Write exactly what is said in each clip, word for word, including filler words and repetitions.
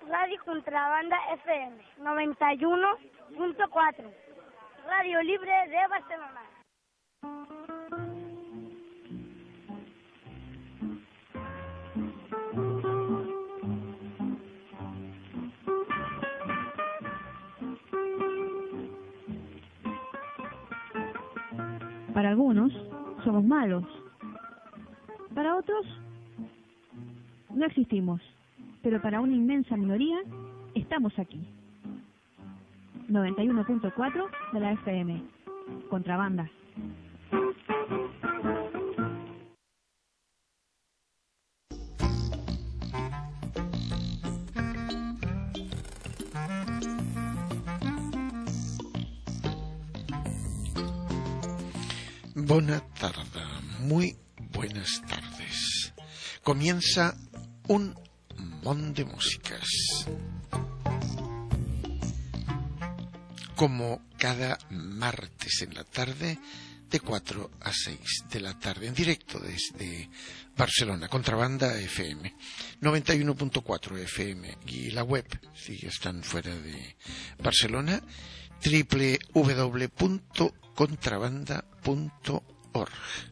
Radio Contrabanda F M noventa y uno punto cuatro, Radio Libre de Barcelona. Para algunos somos malos, para otros no existimos, pero para una inmensa minoría estamos aquí. noventa y uno punto cuatro de la F M, Contrabanda. Buena tarde, muy buenas tardes. Comienza un mon de músicas. Como cada martes en la tarde, de cuatro a seis de la tarde, en directo desde Barcelona, Contrabanda F M, noventa y uno punto cuatro F M, y la web, si están fuera de Barcelona, doble u doble u doble u punto contrabanda punto org.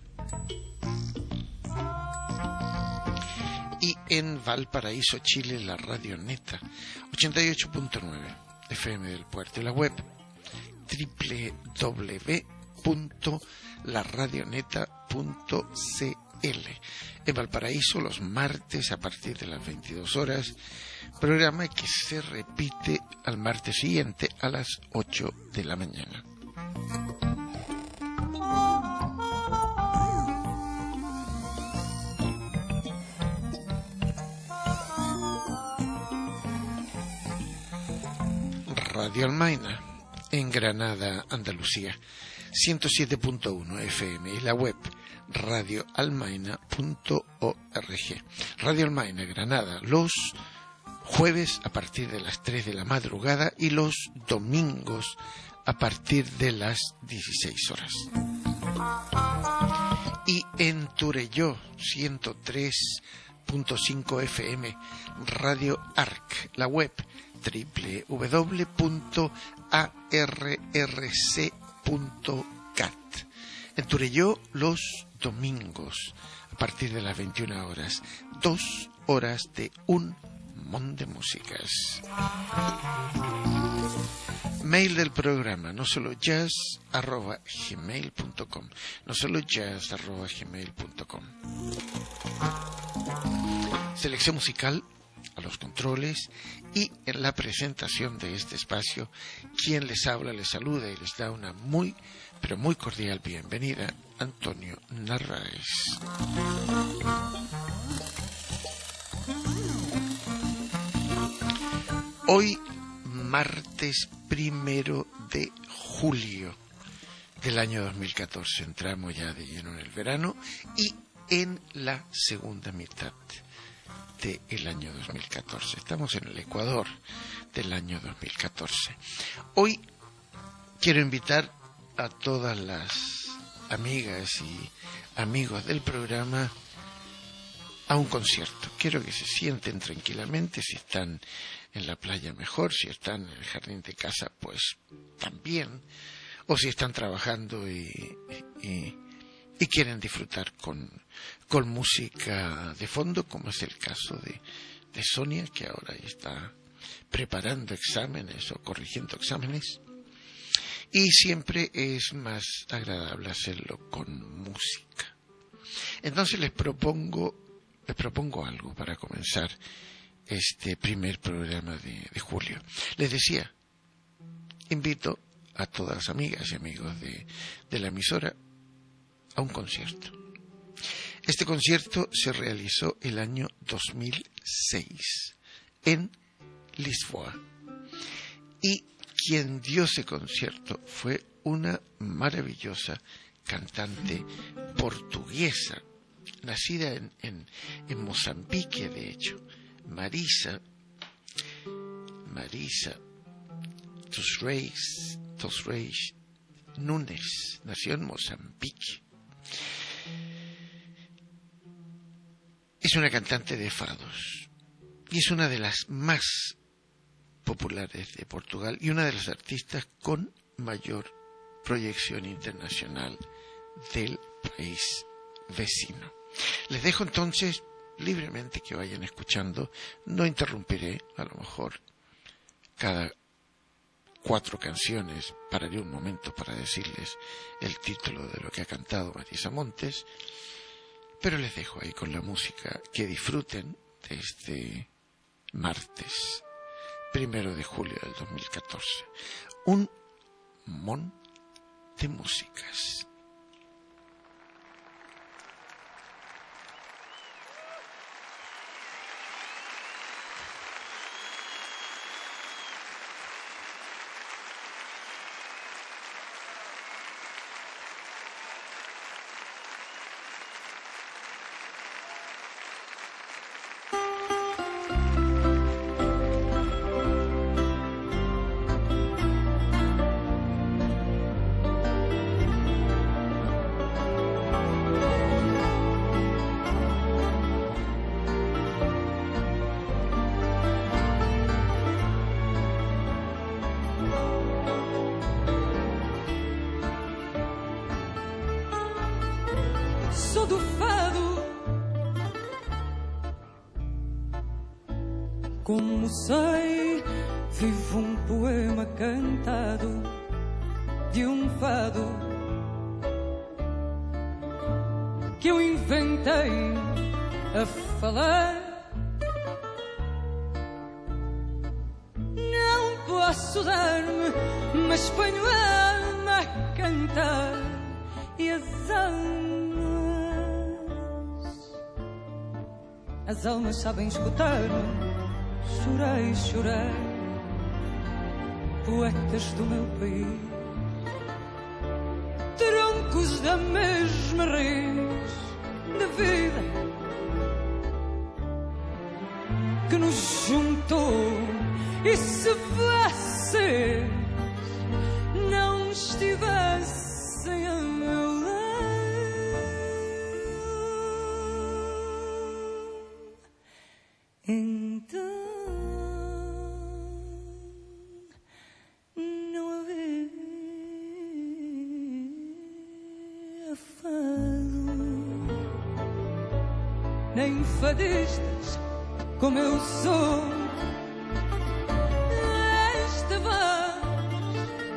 Y en Valparaíso, Chile, la Radio Neta, ochenta y ocho punto nueve F M del Puerto, y la web doble u doble u doble u punto la radioneta punto c l. En Valparaíso, los martes a partir de las veintidós horas, programa que se repite al martes siguiente a las ocho de la mañana. Radio Almaina, en Granada, Andalucía, ciento siete punto uno F M, y la web radio almaina punto org. Radio Almaina, Granada, los jueves a partir de las tres de la madrugada y los domingos a partir de las dieciséis horas. Y en Turelló, ciento tres punto cinco F M, Radio Arc, la web doble u doble u doble u punto a r r c punto cat. En Turelló, los domingos a partir de las veintiuna horas, dos horas de un mon de músicas. Mail del programa, no solo jazz arroba gmail punto com, no solo jazz arroba gmail punto com. Selección musical a los controles, y en la presentación de este espacio, quien les habla, les saluda y les da una muy, pero muy cordial bienvenida, Antonio Narváez. Hoy, martes primero de julio del año dos mil catorce, entramos ya de lleno en el verano y en la segunda mitad del año dos mil catorce. Estamos en el Ecuador del año dos mil catorce. Hoy quiero invitar a todas las amigas y amigos del programa a un concierto. Quiero que se sienten tranquilamente, si están en la playa mejor, si están en el jardín de casa pues también, o si están trabajando y, y, y quieren disfrutar con, con música de fondo, como es el caso de, de Sonia, que ahora está preparando exámenes o corrigiendo exámenes, y siempre es más agradable hacerlo con música. Entonces les propongo les propongo algo para comenzar este primer programa de, de julio. Les decía, invito a todas las amigas y amigos de, de la emisora a un concierto. Este concierto se realizó el año dos mil seis en Lisboa, y quien dio ese concierto fue una maravillosa cantante portuguesa, nacida en, en, en Mozambique, de hecho, Marisa, Marisa dos Reis, dos Reis Nunes, nació en Mozambique. Es una cantante de fados y es una de las más populares de Portugal y una de las artistas con mayor proyección internacional del país vecino. Les dejo entonces libremente que vayan escuchando. No interrumpiré, a lo mejor cada cuatro canciones pararé un momento para decirles el título de lo que ha cantado Marisa Montes, pero les dejo ahí con la música. Que disfruten de este martes primero de julio del dos mil catorce. Un mon de músicas. Sou do fado, como sei, vivo um poema cantado de um fado que eu inventei a falar. Não posso dar-me, mas ponho a alma a cantar e as almas As almas sabem escutar-me, chorei, chorei, poetas do meu país, troncos da mesma raiz da vida que nos juntou. E se vocês não estivessem a meu lado, então não havia fado, nem fadistas como eu sou. Esta voz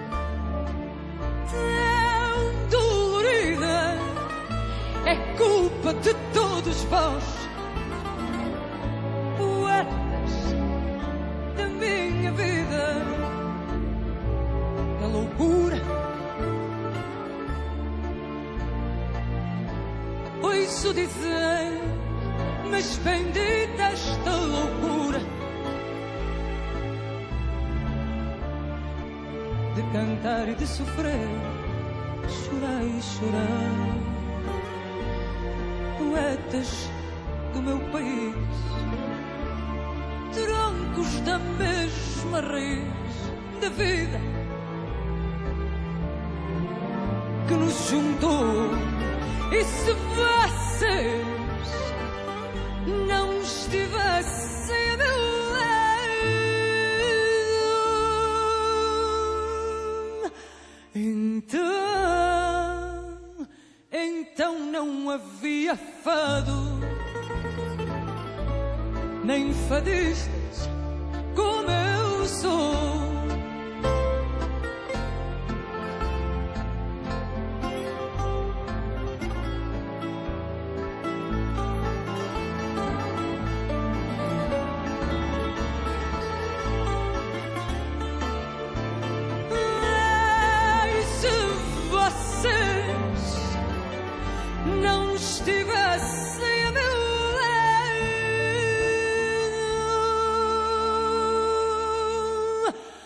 tão dolorida é culpa de todos vós, da minha vida, da loucura. Ouço dizer, mas bendita esta loucura de cantar e de sofrer, chorar e chorar. Poetas do meu país, troncos da mesma raiz da vida que nos juntou. E se vocês não estivessem a meu lado, então, então não havia fado, nem fadistas como eu sou. Ai, se vocês não estivessem a meu lado,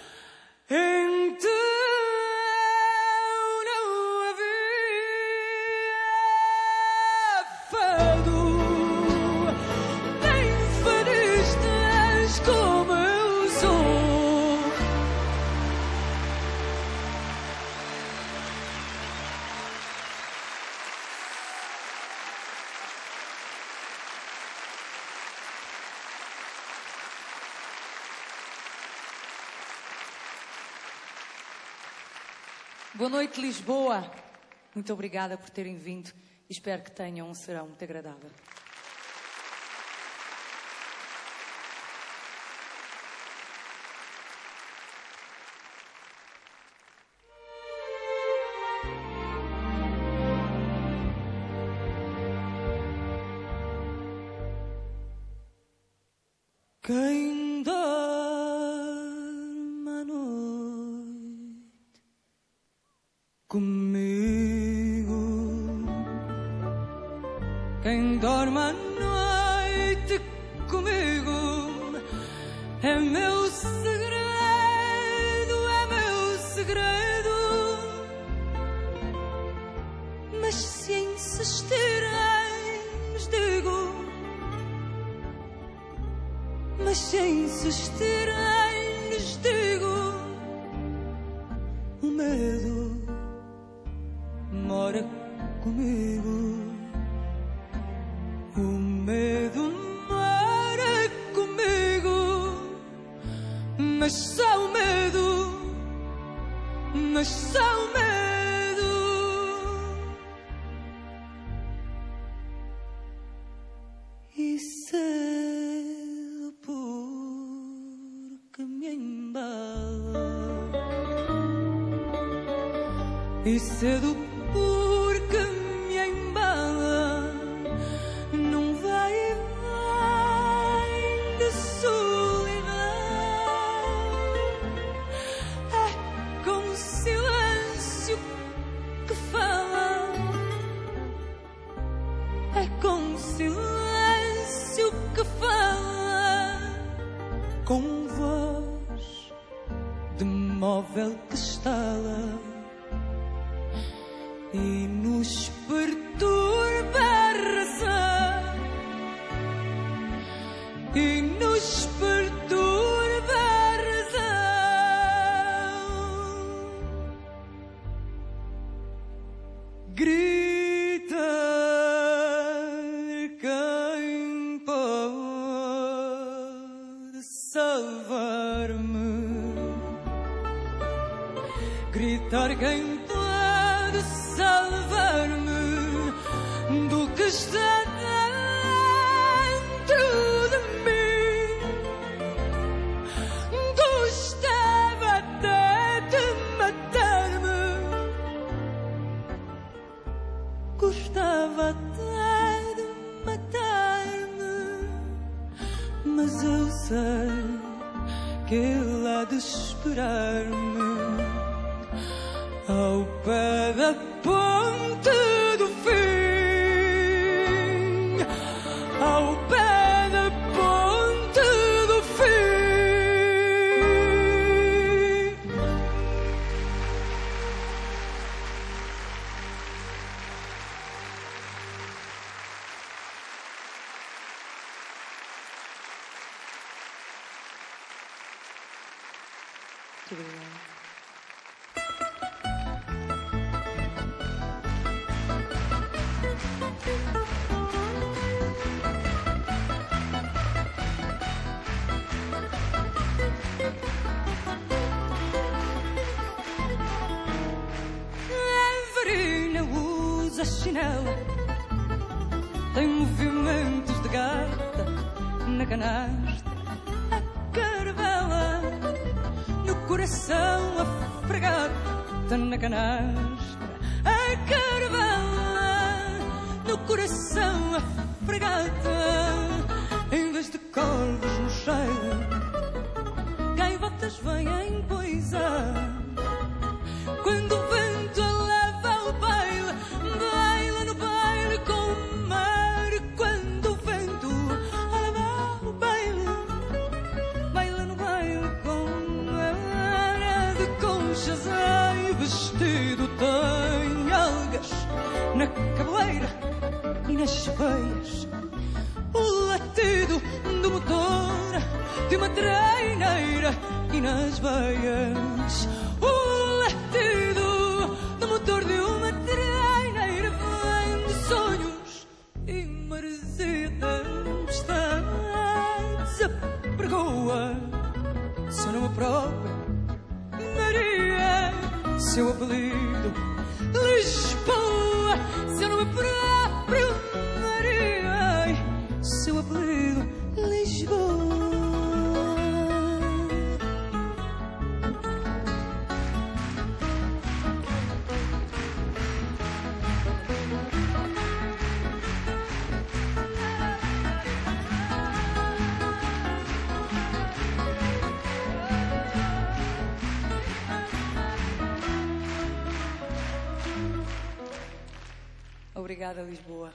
Boa noite, Lisboa. Muito obrigada por terem vindo e espero que tenham um serão muito agradável. Quem dorme à noite comigo, quem dorme à noite comigo, é meu segredo, é meu segredo. Mas se insistirem, lhes digo, mas se insistirem, lhes digo, o medo mora comigo, o medo mora comigo, mas só o medo, mas só o medo. E cedo porque me embala, e cedo porque me embala, não vai e vai de solidão. É com o silêncio que fala, é com o silêncio que fala, com voz de móvel que estala e nos perturba a razão, e nos perturba a razão. Grita quem pode salvar-me, gritar quem pode salvar-me do que está dentro de mim. Gostava até de matar-me, gostava até de matar-me, mas eu sei que ele há de esperar-me ao pé da ponte do fim, ao pé da ponte do fim. Muito obrigada. Everina usa chinela, tem movimentos de gata na canastra, a caravela no coração, a fregata na canastra, a caravela no coração, a fregata, em vez de corvos no cheiro, gaivotas vêm poisar. Quando o vento a leva ao baile, baila no baile com o mar. Quando o vento a leva ao baile, baila no baile com o mar. De conchas ai vestido tem algas na cabeleira e nas veias, o latido do motor de uma treineira e nas veias, o latido do motor de uma treineira vem de sonhos e maresia tempestades. Apregoa seu nome próprio, Maria, seu apelido Lisboa, seu nome próprio Maria, seu apelido Lisboa. Obrigada, Lisboa.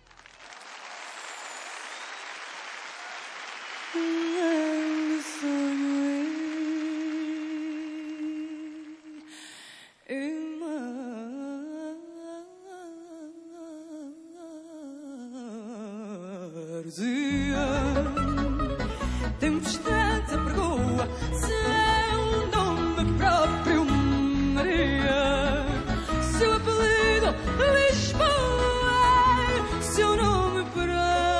Tempestade apregoa seu nome próprio Maria, seu apelido Lisboa, seu nome próprio.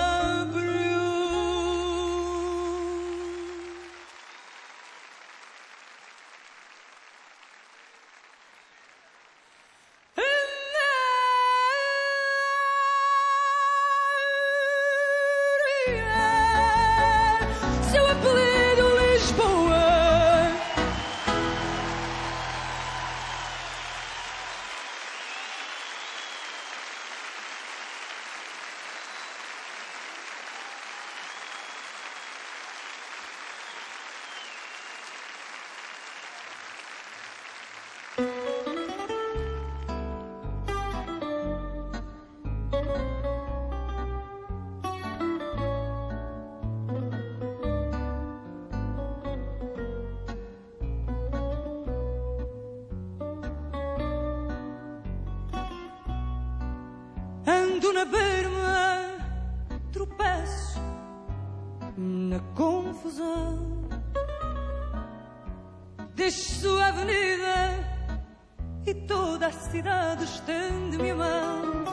Seu apelido Lisboa. Ando na berma, tropeço na confusão. Deixo a avenida e toda a cidade estende-me a mão.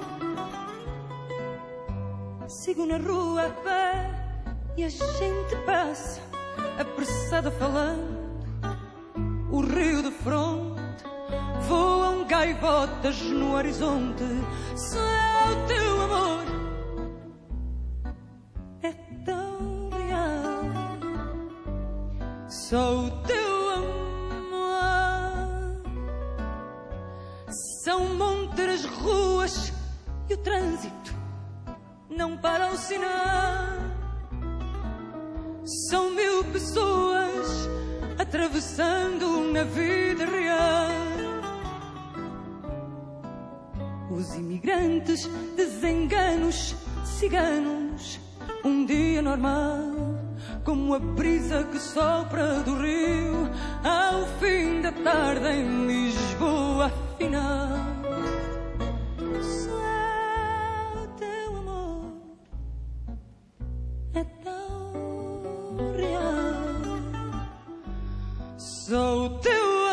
Sigo na rua a pé e a gente passa, apressada falando. O rio de fronte, voam gaivotas no horizonte. Só o teu amor é tão real. Só o teu amor. São montes as ruas e o trânsito não para o sinal. São mil pessoas atravessando na vida real. Os imigrantes, desenganos, ciganos, um dia normal, como a brisa que sopra do rio ao fim da tarde em Lisboa, afinal. Só o teu amor é tão real. Só o teu amor.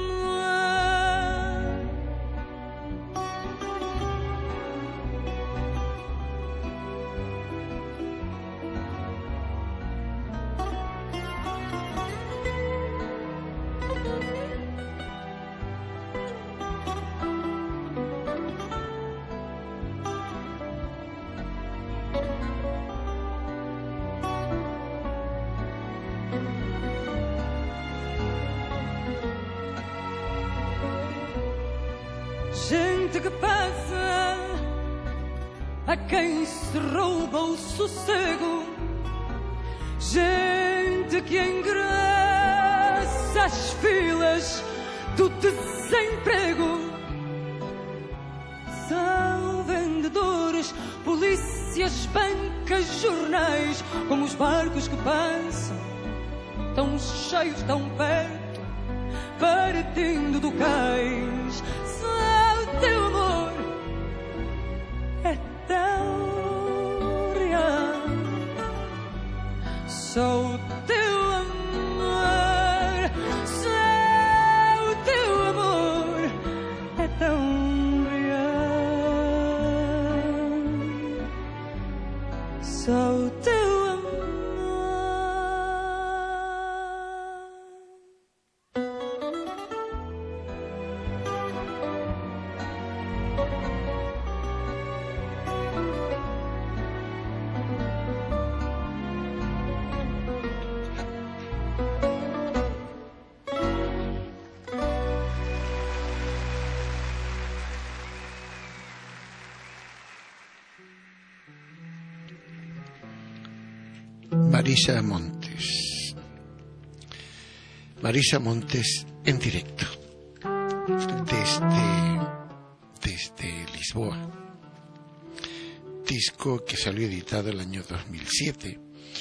Gente que passa, a quem se rouba o sossego. Gente que engrossa as filas do desemprego. São vendedores, polícias, bancas, jornais, como os barcos que passam, tão cheios, tão perto, partindo do cais. Teu amor é tão real. Só o teu amor, só o teu amor é tão real. Só o teu amor. Marisa Montes. Marisa Montes en directo desde, desde Lisboa. Disco que salió editado el año dos mil siete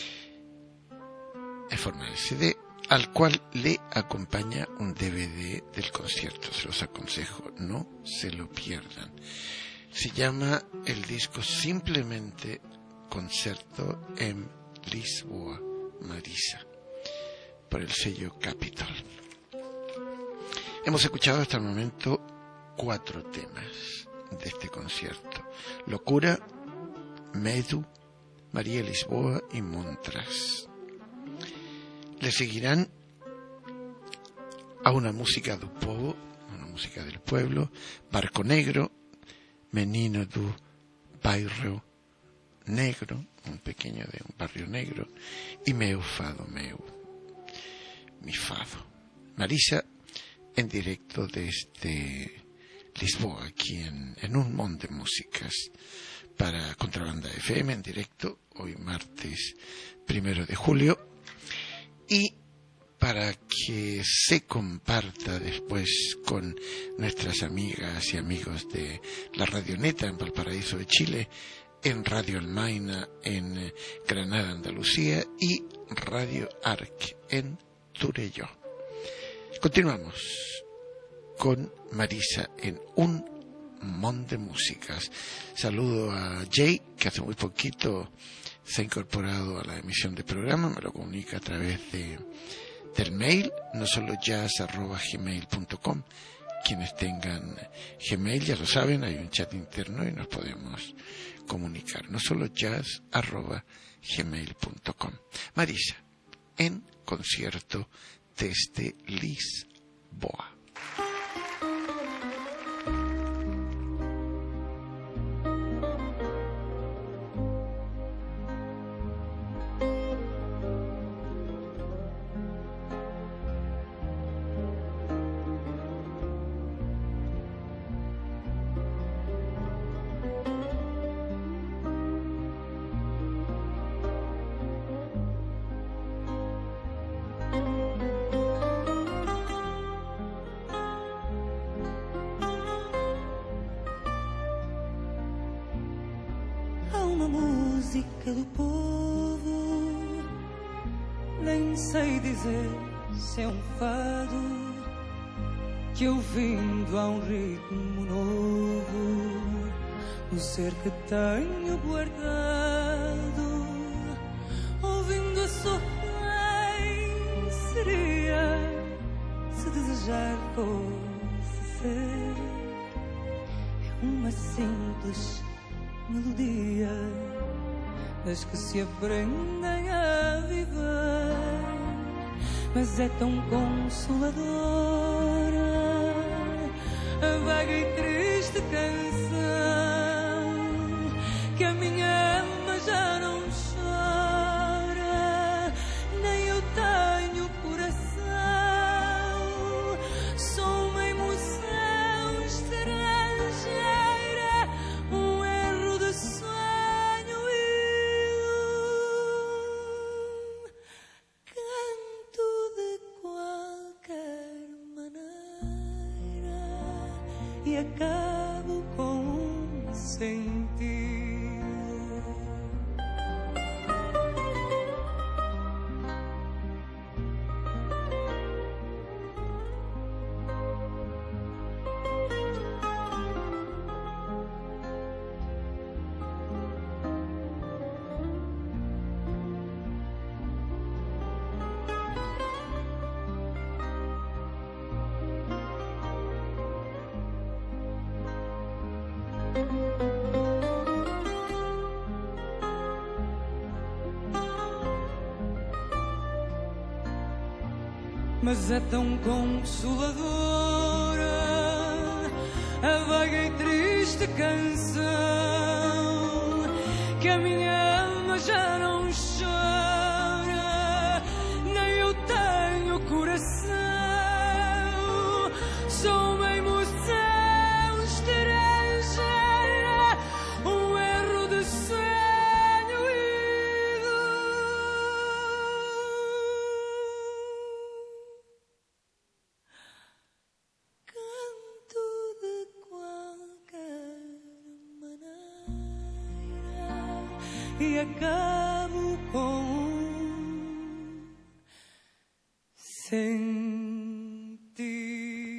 en forma de C D, al cual le acompaña un D V D del concierto. Se los aconsejo, no se lo pierdan. Se llama el disco simplemente Concerto en Lisboa, Marisa, por el sello Capitol. Hemos escuchado hasta el momento cuatro temas de este concierto: Locura, Medo, María Lisboa y Montras. Le seguirán a una música do povo, una música del pueblo, Barco Negro, Menino do Bairro Negro, un pequeño de un barrio negro, y Meu Fado Meu, mi fado. Marisa en directo desde Lisboa, aquí en, en un montón de músicas para Contrabanda F M en directo, hoy martes primero de julio. Y para que se comparta después con nuestras amigas y amigos de la Radioneta en Valparaíso de Chile, en Radio Almaina en Granada, Andalucía, y Radio Arc en Turelló. Continuamos con Marisa en un montón de músicas. Saludo a Jay, que hace muy poquito se ha incorporado a la emisión de programa, me lo comunica a través de del mail, no solo jazz arroba gmail punto com. Quienes tengan Gmail ya lo saben, hay un chat interno y nos podemos comunicar, no solo jazz arroba gmail punto com. Marisa en concierto desde Lisboa. Do povo, nem sei dizer se é um fado que ouvindo há um ritmo novo no ser que tenho guardado, ouvindo a sua quem seria se desejar fosse ser. É uma simples melodia das que se aprendem a viver, mas é tão consoladora a vaga e triste canção que a minha alma já não chora, nem eu tenho coração, sou uma emoção estrangeira, um erro de sonho. E acabo com um sentido. Mas é tão consoladora a vaga e triste canção que a minha alma já não chora, nem eu tenho coração, sou uma emoção estrangeira, um erro de sonho ido. e acabo com um sentido.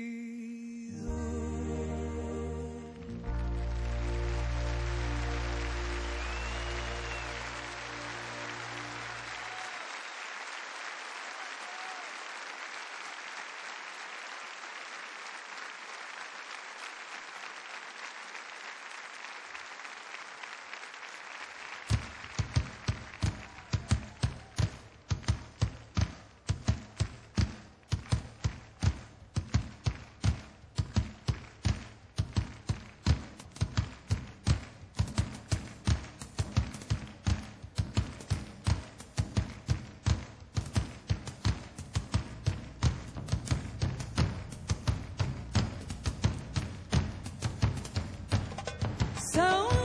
São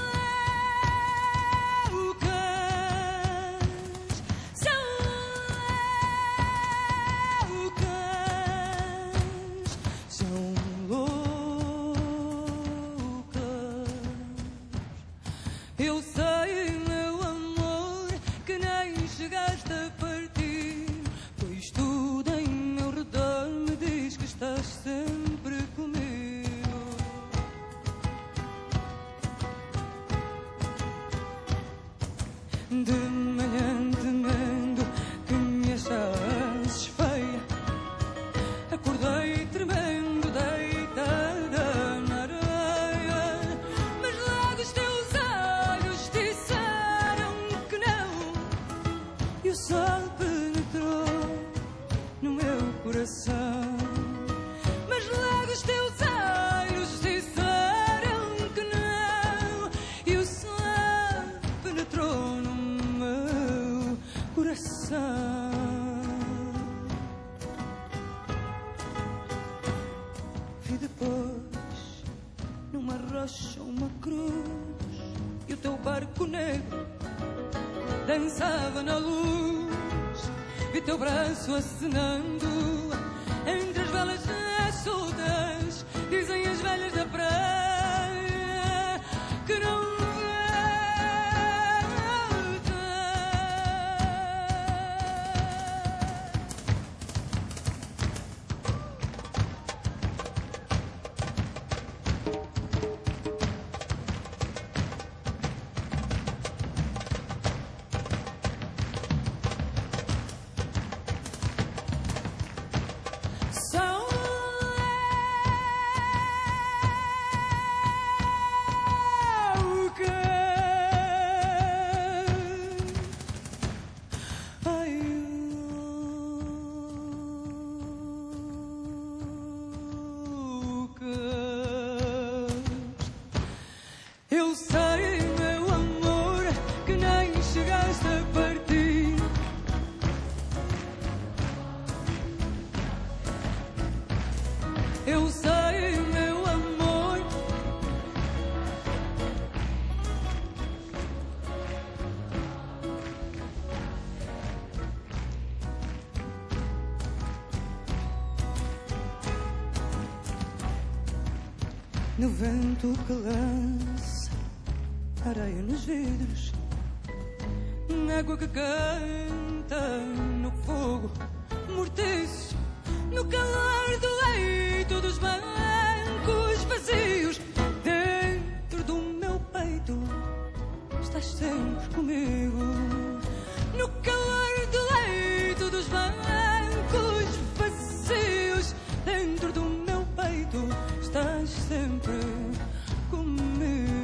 loucas, são loucas, são loucas. Eu sei, meu amor, que nem chegaste a partir, pois tudo em meu redor me diz que estás sempre comigo. De manhã temendo que me achasses feia, acordei tremendo deitada na areia, mas logo os teus olhos disseram que não, e o sol penetrou no meu coração. Mas logo os teus olhos disseram que não, e o sol penetrou no coração. Vi depois numa rocha uma cruz, e o teu barco negro dançava na luz. Vi teu braço acenando entre as velas soltas. Dizem as velhas da praia que não são eu sei, meu amor, que nem chegaste a partir. Eu sei, meu amor, no vento que lança areia nos vidros, na água que canta, no fogo mortiço, no calor do leito dos bancos vazios. Dentro do meu peito estás sempre comigo, no calor do leito dos bancos vazios. Dentro do meu peito estás sempre comigo.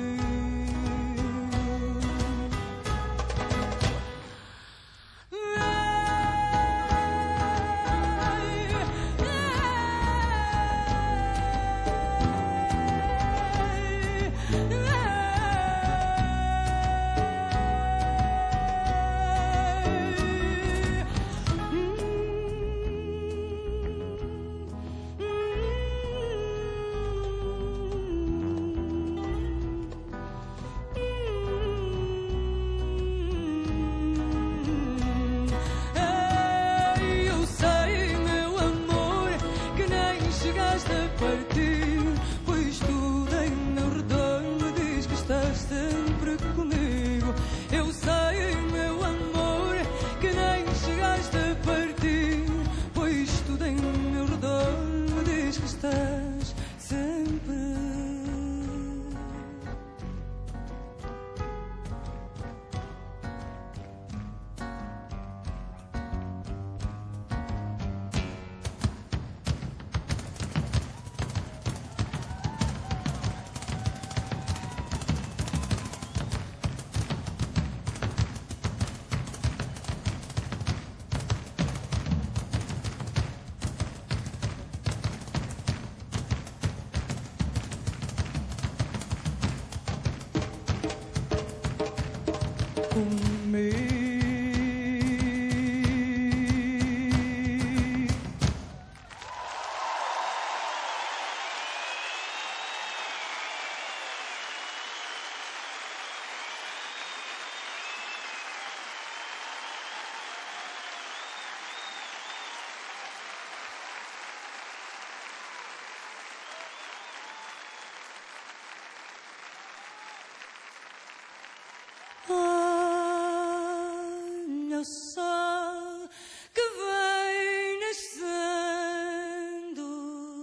sol que vem nascendo.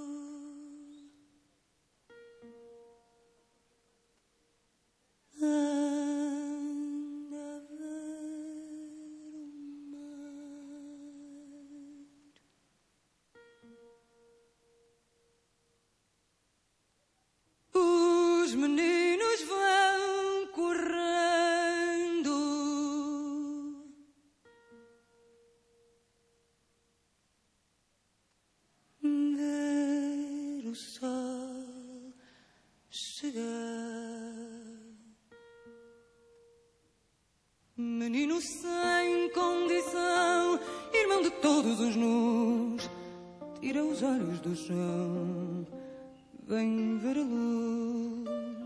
Anda a ver o mar. Os meninos vão correndo. Ver o sol chegar. Menino sem condição, irmão de todos os nus, tira os olhos do chão, vem ver a luz.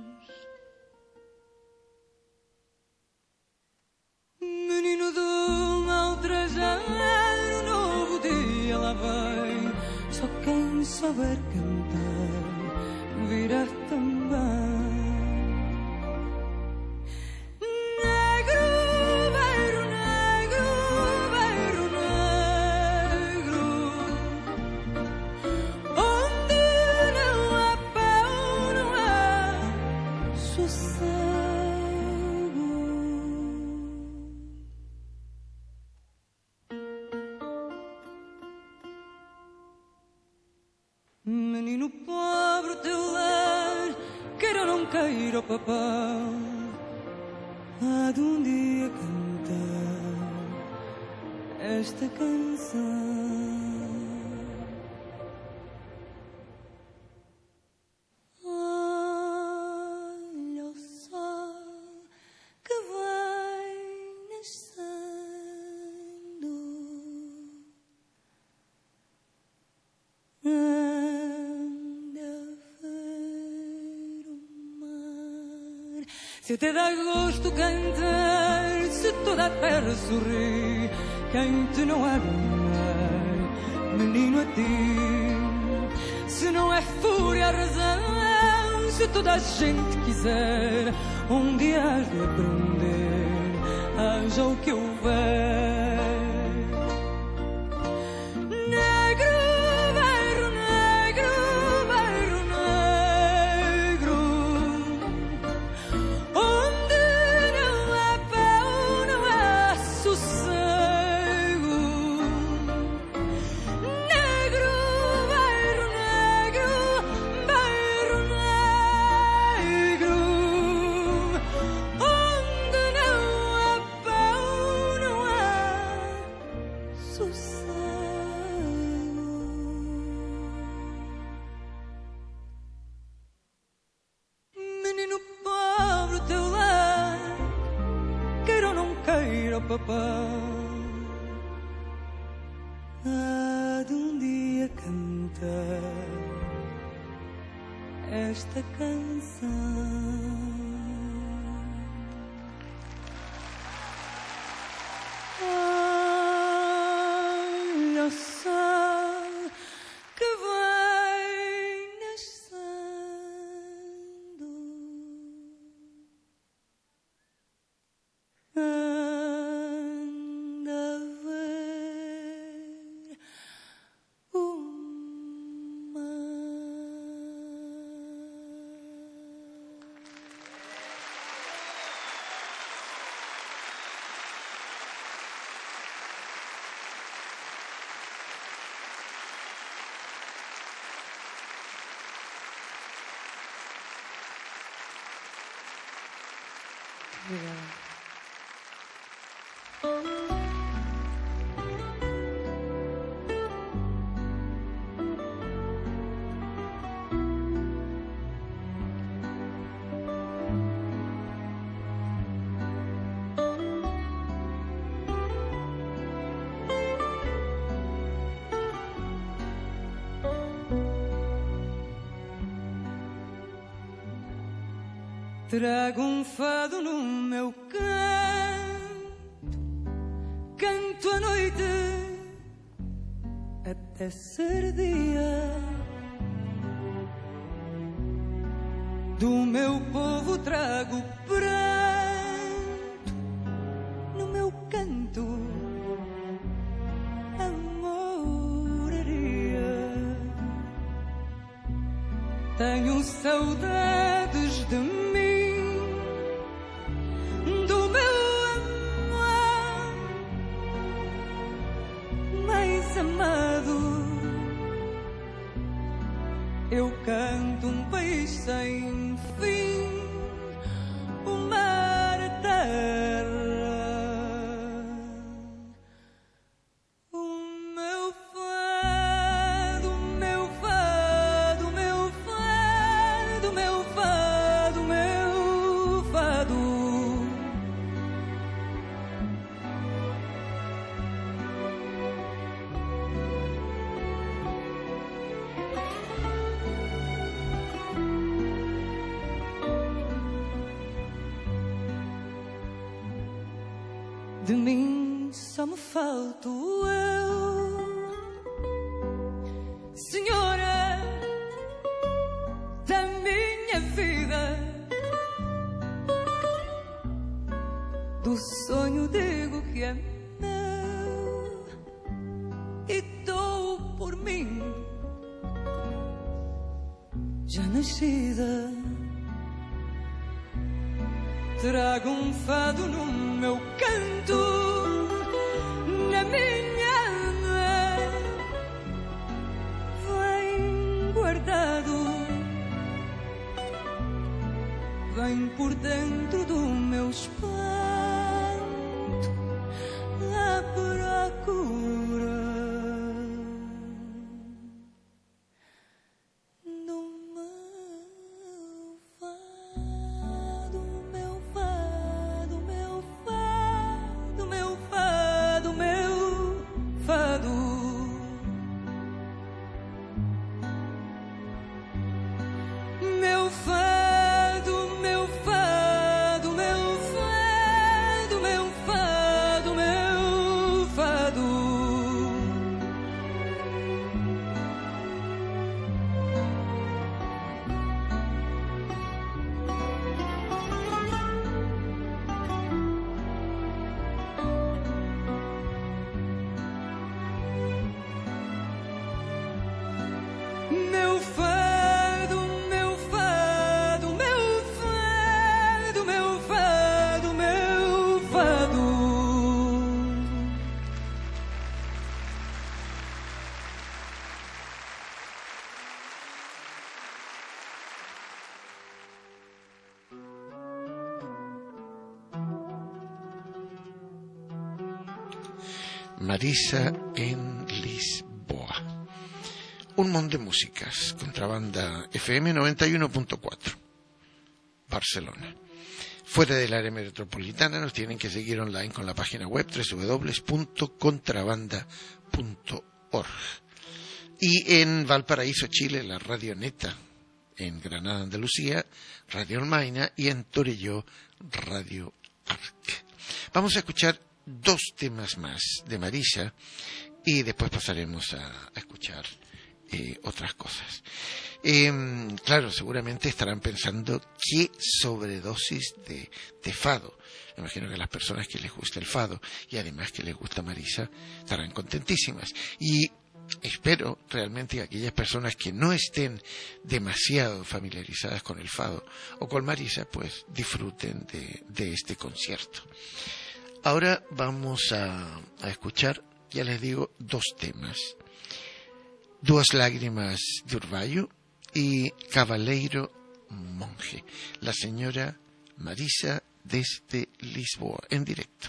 Menino do mal trajar, um novo dia lá vem. Só quem souber cantar virá também. Menino pobre, teu lar, queira ou não queira o papão, há de um dia cantar esta canção. Olha o sol que vai nascendo. Se até dá gosto cantar, se toda a terra sorri, quem te não há de amar, menino a ti. Se não é fúria a razão, se toda a gente quiser, um dia has de aprender, haja o que houver. Há de um dia cantar esta canção. Olha só que vai nascendo. Trago um fado no meu canto, canto à noite até ser dia. Do meu povo trago pranto no meu canto, saudades de mim, do meu amor mais amado. Eu canto um país sem fim, o mar, a terra. De mim só me falto eu, senhora da minha vida. Do sonho digo que é meu e dou por mim já nascida. Trago um fado no meu canto, na minha alma, vem guardado, vem por dentro do meu espanto, à procura. Marisa en Lisboa. Un montón de músicas, Contrabanda F M noventa y uno punto cuatro, Barcelona. Fuera del área metropolitana nos tienen que seguir online con la página web doble u doble u doble u punto contrabanda punto org. Y en Valparaíso, Chile, la Radio Neta. En Granada, Andalucía, Radio Almaina. Y en Torelló, Radio Arc. Vamos a escuchar dos temas más de Marisa y después pasaremos a, a escuchar eh, otras cosas. Eh, claro, seguramente estarán pensando qué sobredosis de, de fado. Me imagino que las personas que les gusta el fado y además que les gusta Marisa estarán contentísimas. Y espero realmente que aquellas personas que no estén demasiado familiarizadas con el fado o con Marisa, pues disfruten de, de este concierto. Ahora vamos a, a escuchar, ya les digo, dos temas. Duas lágrimas de Orvalho y Cavaleiro Monje. La señora Marisa desde Lisboa, en directo.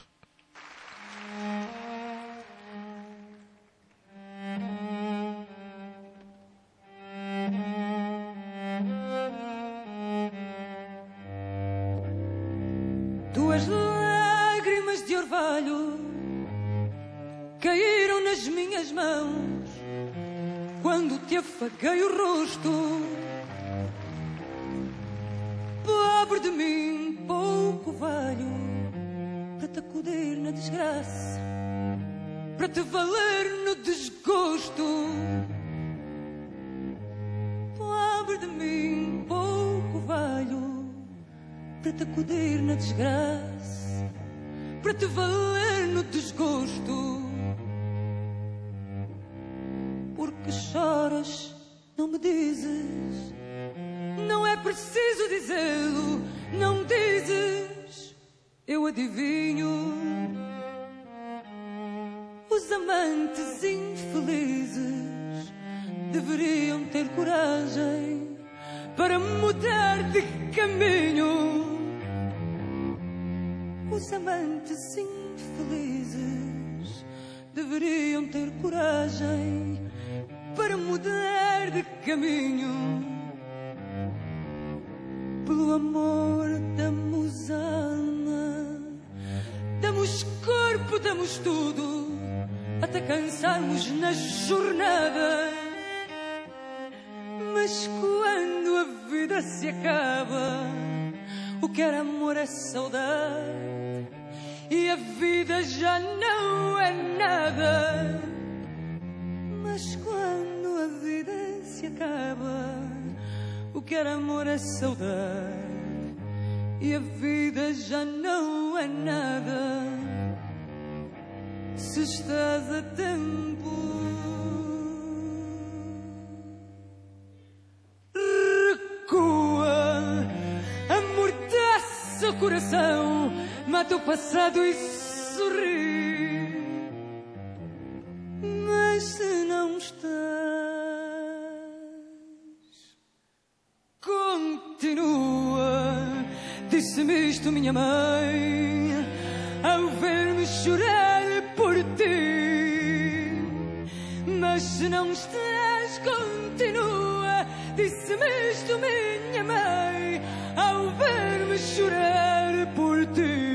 Duas lágrimas de orvalho caíram nas minhas mãos quando te afaguei o rosto. Pobre de mim, pouco valho para te acudir na desgraça, para te valer no desgosto. Pobre de mim, pouco valho para te acudir na desgraça, para te valer no desgosto. Porque choras, não me dizes, não preciso dizê-lo, não dizes, eu adivinho. Os amantes infelizes deveriam ter coragem para mudar de caminho. Os amantes infelizes deveriam ter coragem para mudar de caminho. Pelo amor, damos alma, damos corpo, damos tudo, até cansarmos na jornada. Mas quando a vida se acaba, o que era amor é saudade, e a vida já não é nada. Mas quando a vida se acaba, o que era amor é saudade, e a vida já não é nada. Se estás a tempo, recua, amortece o coração, mata o passado e sorri. Mas se não estás, continua. Disse-me isto minha mãe ao ver-me chorar por ti. Mas se não estás, continua. Disse-me isto minha mãe ao ver-me chorar por ti.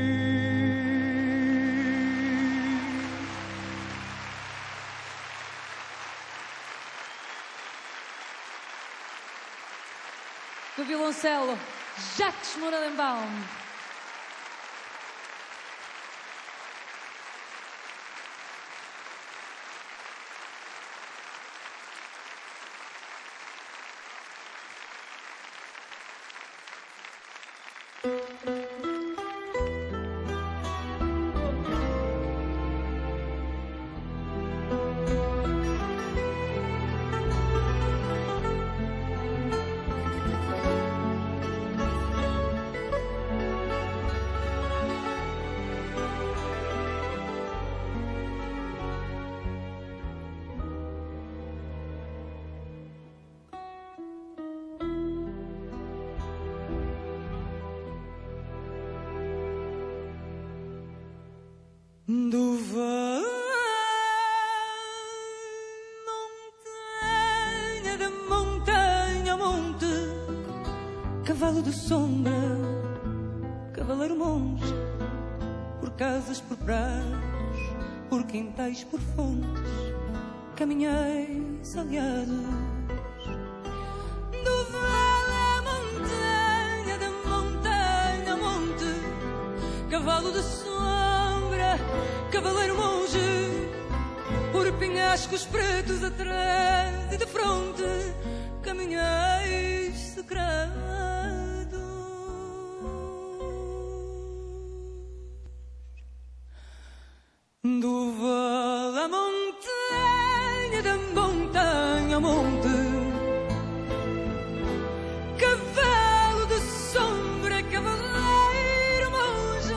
Do violoncelo, Jacques Morellenbaum. Do vale, montanha da montanha ao monte, cavalo de sombra, cavaleiro monge, por casas, por praias, por quintais, por fontes, caminhais aliados. Do vale, montanha da montanha ao monte, cavalo de sombra, cavaleiro monge, por penhascos pretos atrás e de fronte, caminhais sagrados. Do vale à montanha, da montanha ao monte, cavalo de sombra, cavaleiro monge,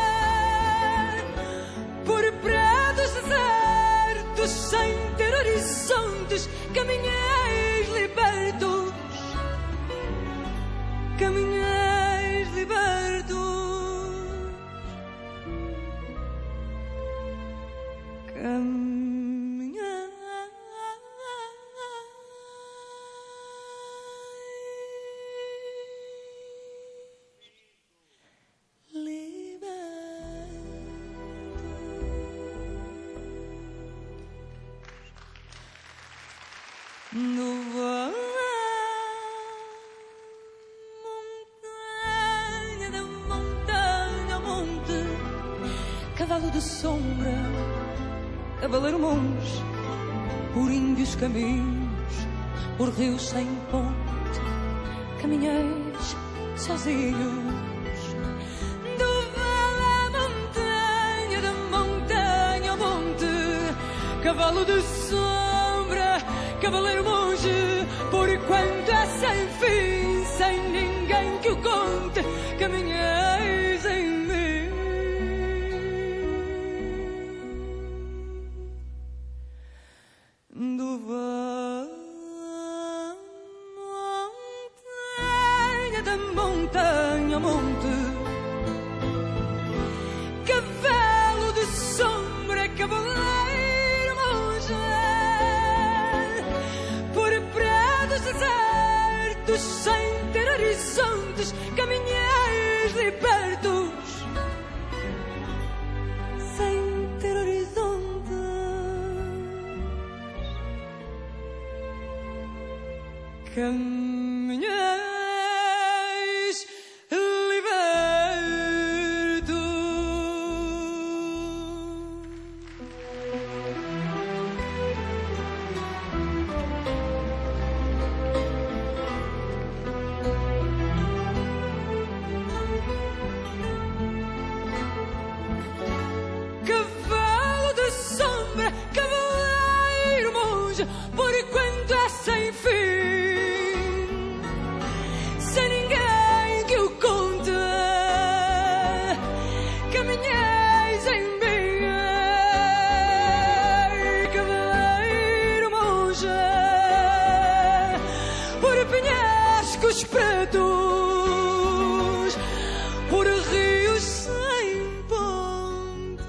por prados desertos, sem ter horizontes, caminhais libertos, caminhais libertos, caminhais no vale, montanha da montanha ao monte, cavalo de sombra, cavaleiro monge, por índios caminhos, por rios sem ponte, caminhais sozinhos. Do vale à montanha, da montanha ao monte, cavalo de sombra, cavaleiro monge, por enquanto é sem fim, sem ninguém que o conte, caminheis em mim. Do montanha, da montanha, monte, cavalo de sombra, cavaleiro monge, por prados desertos, sem ter horizontes, caminhais libertos, sem ter horizontes, caminhais libertos. Cavalo de sombra, cavaleiro monge, por enquanto é sem fim, sem ninguém que o conte, caminheis em mim, cavaleiro monge, por penhascos pretos, por rios sem ponte,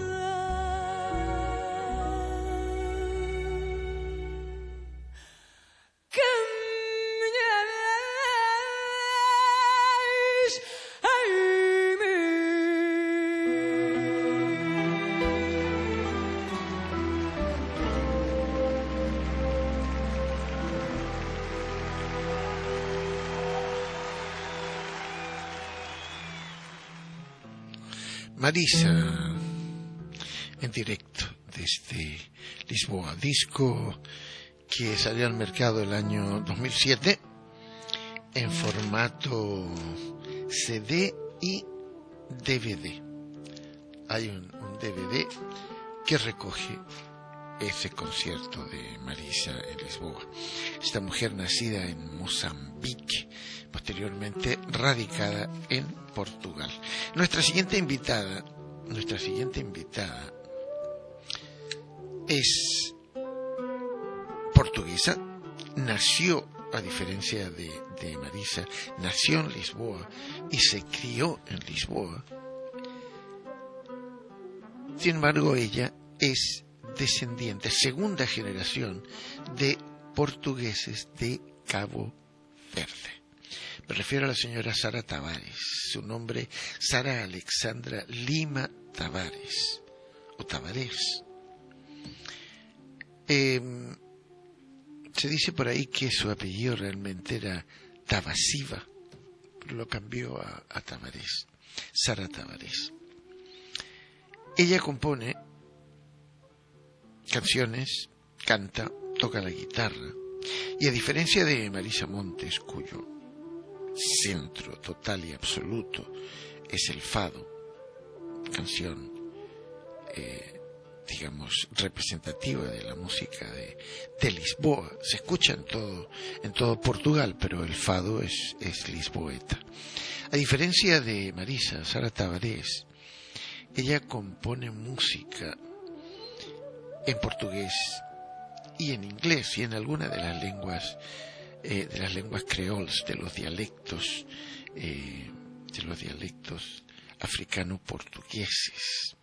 caminhais em mim. Marisa, en directo desde Lisboa, disco que salió al mercado el año dos mil siete en formato C D y D V D. Hay un, un D V D que recoge ese concierto de Marisa en Lisboa. Esta mujer nacida en Mozambique, posteriormente radicada en Portugal. Nuestra siguiente invitada, nuestra siguiente invitada es portuguesa, nació, a diferencia de, de Marisa, nació en Lisboa y se crió en Lisboa. Sin embargo, ella es descendiente, segunda generación de portugueses de Cabo Verde. Me refiero a la señora Sara Tavares, su nombre Sara Alexandra Lima Tavares, o Tavares. Eh, se dice por ahí que su apellido realmente era Tavasiva, pero lo cambió a, a Tavares, Sara Tavares. Ella compone canciones, canta, toca la guitarra, y a diferencia de Marisa Montes, cuyo centro total y absoluto es el fado, canción eh, digamos representativa de la música de, de Lisboa, se escucha en todo en todo Portugal, pero el fado es, es lisboeta. A diferencia de Marisa, Sara Tavares, ella compone música en portugués y en inglés y en alguna de las lenguas eh, de las lenguas creoles, de los dialectos eh, de los dialectos africano-portugueses,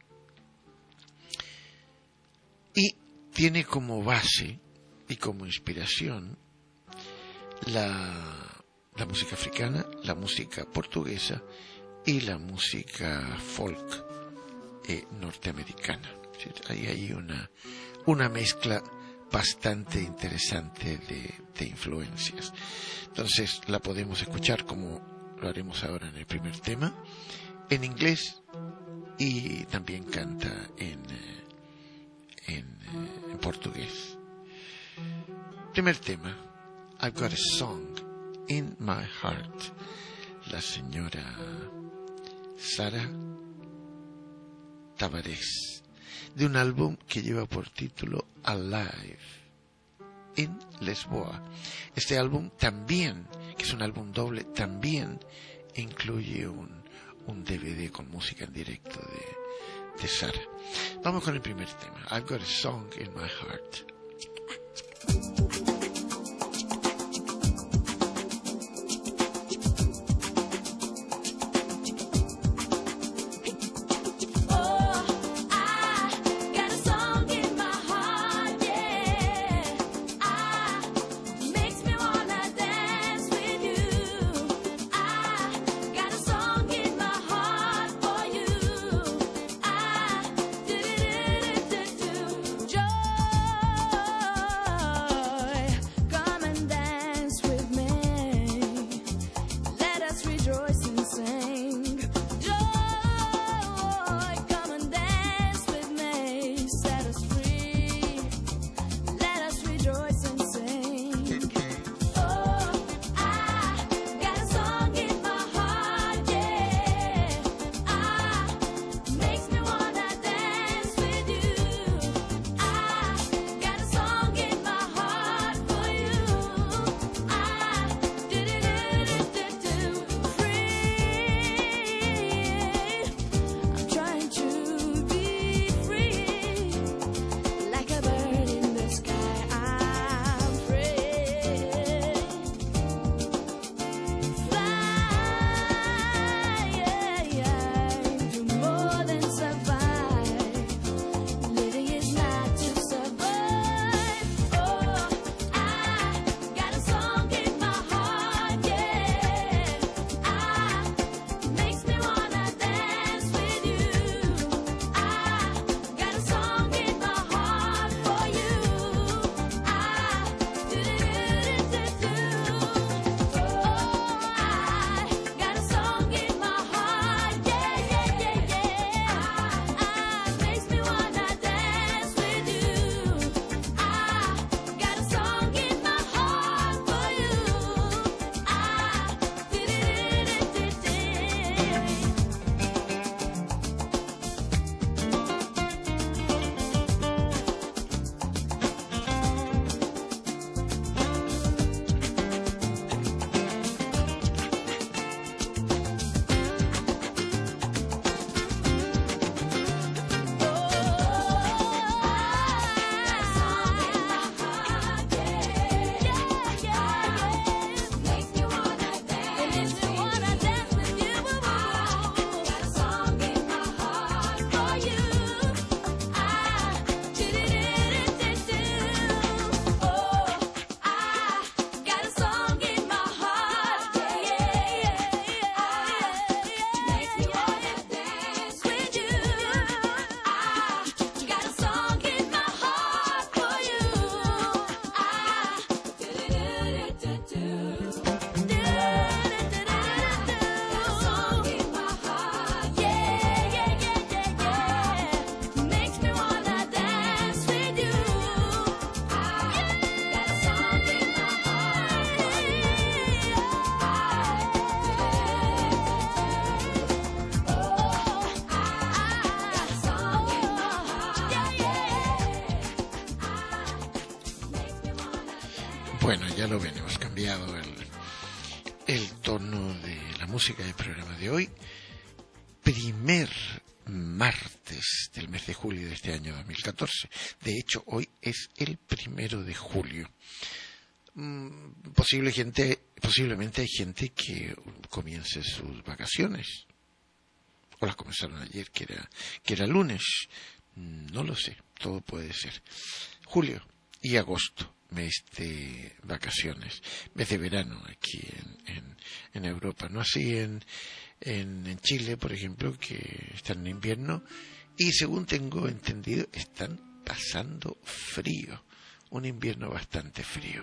y tiene como base y como inspiración la, la música africana, la música portuguesa y la música folk eh, norteamericana. ¿Sí? Ahí hay una, una mezcla bastante interesante de, de influencias. Entonces la podemos escuchar, como lo haremos ahora en el primer tema, en inglés, y también canta en, en, en portugués. Primer tema, I've Got a Song in My Heart, la señora Sara Tavares, de un álbum que lleva por título Alive en Lisboa. Este álbum también, que es un álbum doble, también incluye un, un D V D con música en directo de, de Sara. Vamos con el primer tema, I've Got a Song in My Heart. Bueno, ya lo ven, hemos cambiado el, el tono de la música del programa de hoy. Primer martes del mes de julio de este año dos mil catorce. De hecho, hoy es el primero de julio. Mm, posible gente, posiblemente hay gente que comience sus vacaciones. O las comenzaron ayer, que era, que era lunes. No lo sé, todo puede ser. Julio y agosto, mes de vacaciones, mes de verano aquí en, en, en Europa. No así en, en, en Chile, por ejemplo, que están en invierno y según tengo entendido están pasando frío. Un invierno bastante frío.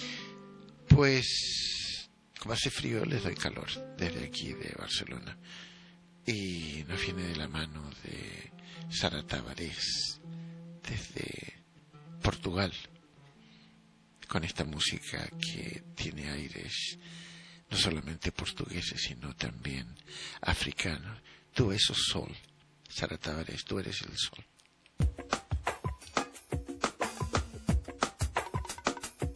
Pues, como hace frío, les doy calor desde aquí de Barcelona. Y nos viene de la mano de Sara Tavares desde Portugal, con esta música que tiene aires no solamente portugueses, sino también africanos. Tú eres el sol, Sara Tavares, tú eres el sol.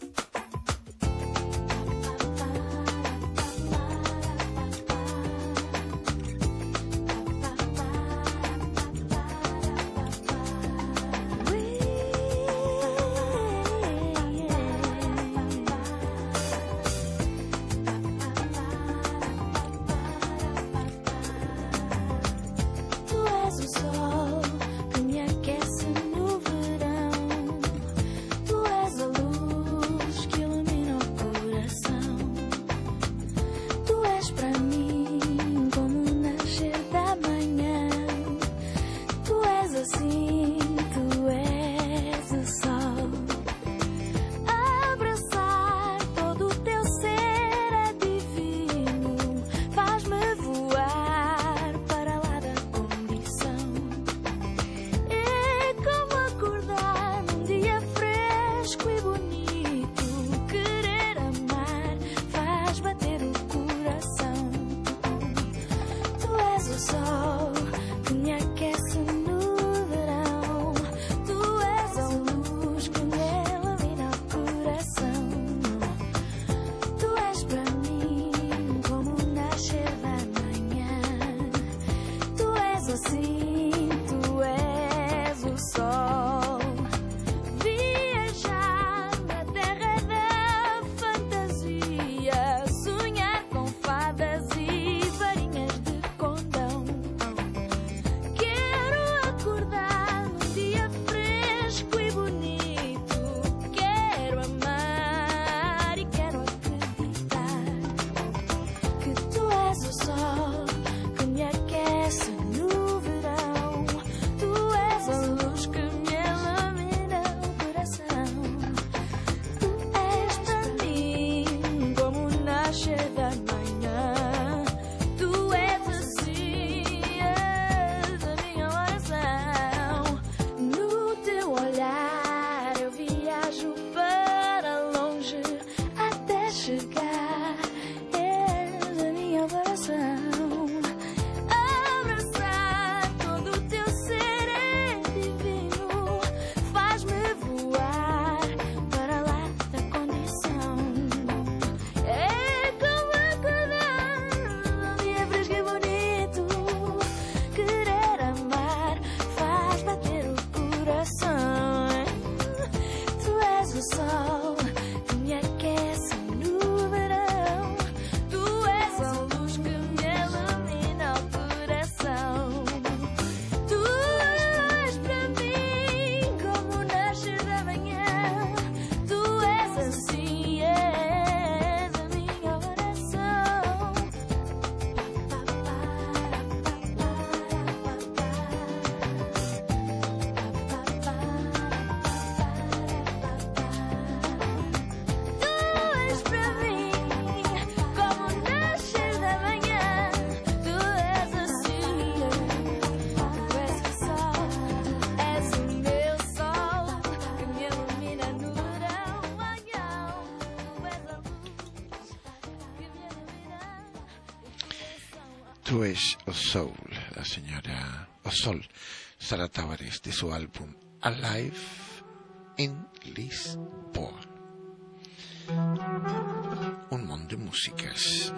Esto es O Soul, la señora O Sol, Sara Tavares, de su álbum Alive in Lisboa. Un montón de músicas.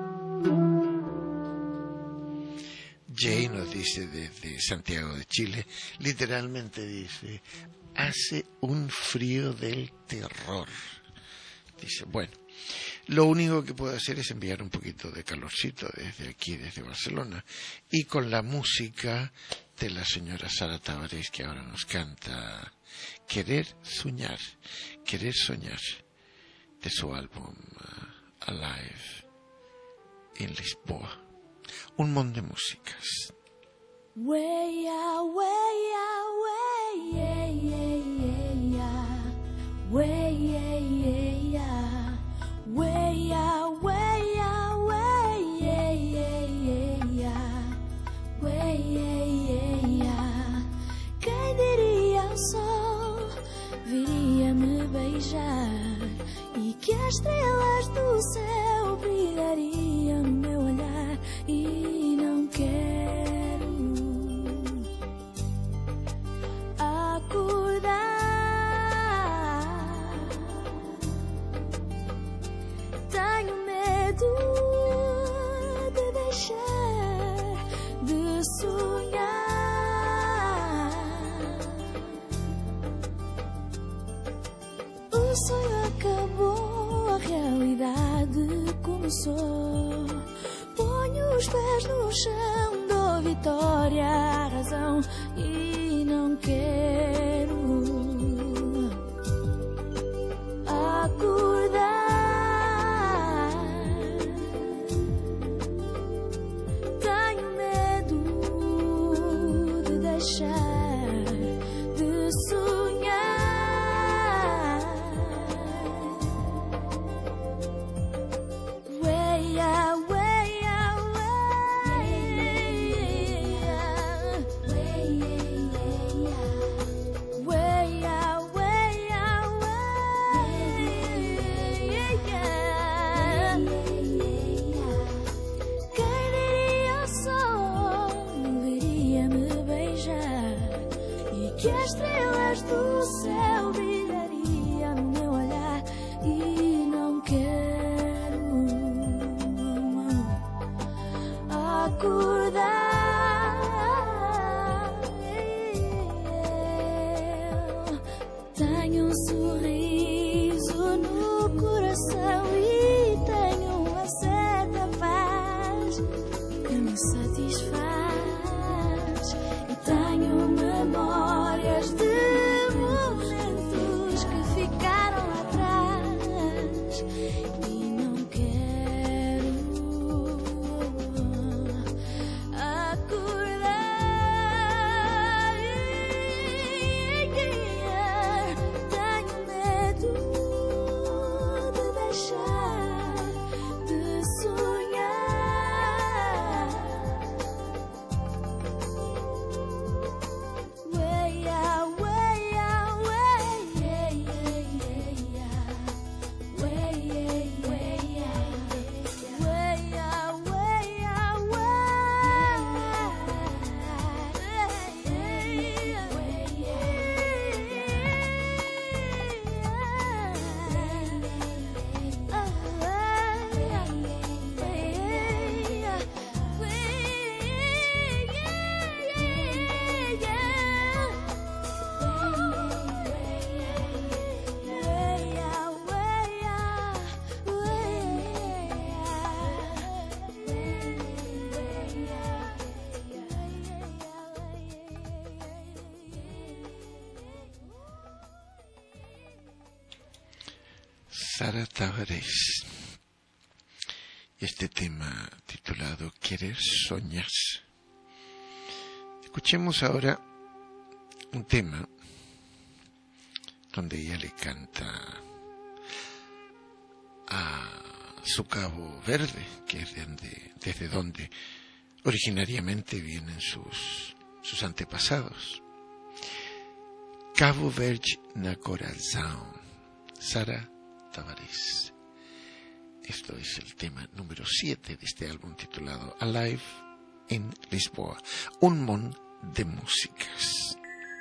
Jay nos dice desde Santiago de Chile, literalmente dice, hace un frío del terror. Dice, bueno, lo único que puedo hacer es enviar un poquito de calorcito desde aquí, desde Barcelona, y con la música de la señora Sara Tavares, que ahora nos canta Querer Soñar, Querer Soñar, de su álbum uh, Alive in Lisboa. Un montón de músicas. Way out, way out, way, yeah, yeah, yeah, yeah. Way, yeah, yeah, yeah. Way out, way out, way, yeah, yeah, yeah, yeah. Way, yeah, yeah, yeah. Quem diria o sol viria me beijar e que as estrelas do céu brilhariam no meu olhar e não quero acordar. Tenho medo de deixar de sonhar. O sonho acabou, a realidade começou. Ponho os pés no chão, dou vitória à razão e não quero acordar. Tenho medo de deixar de sonhar. Way out, way out, way, way out, way out, way. Quem diria o sol viria me beijar e que as estrelas do céu brilhariam no meu olhar e não quero acordar. Tenho um sorriso no coração e tenho uma certa paz que me satisfaz. E tenho memórias de momentos que ficaram lá atrás e não quero acordar. Tenho medo de deixar de sonhar. Way out, way out, way, yeah, yeah, yeah. Way, yeah, way out, way out, way out, Sara Tavares. Este tema titulado Querer Soñar. Escuchemos ahora un tema donde ella le canta a su Cabo Verde, que es de donde, desde donde originariamente vienen sus, sus antepasados. Cabo Verde na coração. Sara Tavares Esto es el tema número siete de este álbum titulado Alive in Lisboa. Un mon de músicas.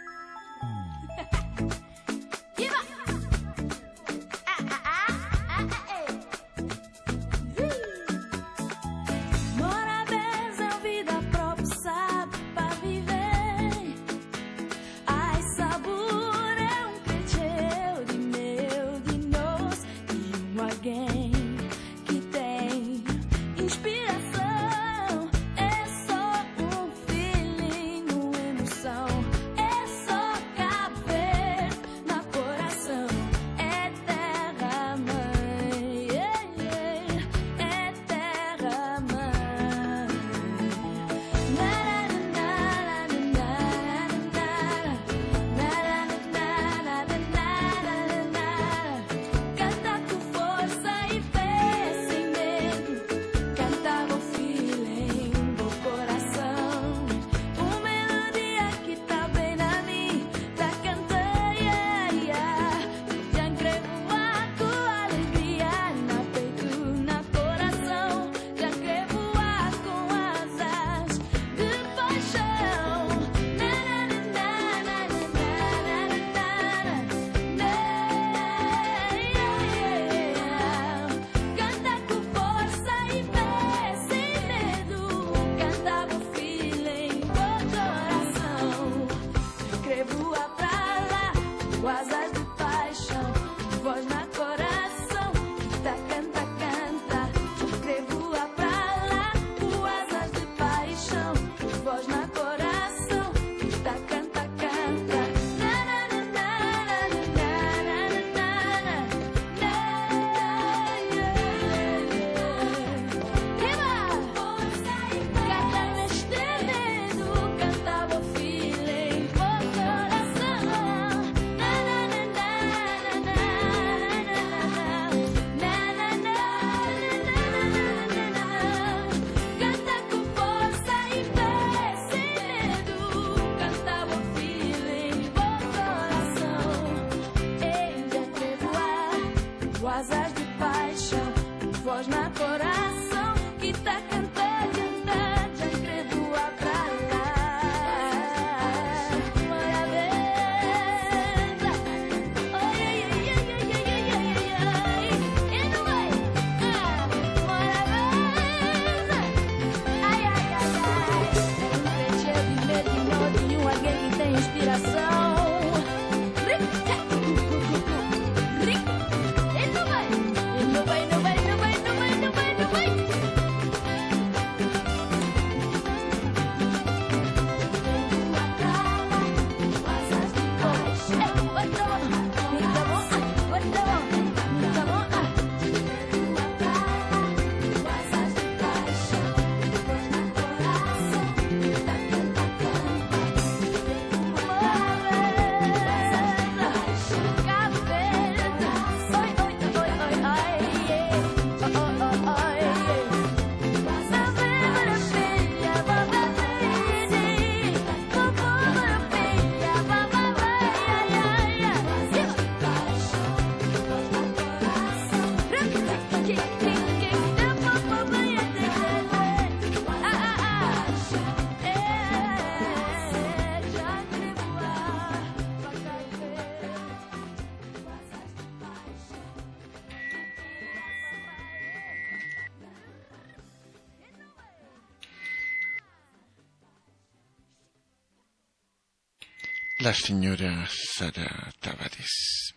La señora Sara Tavares.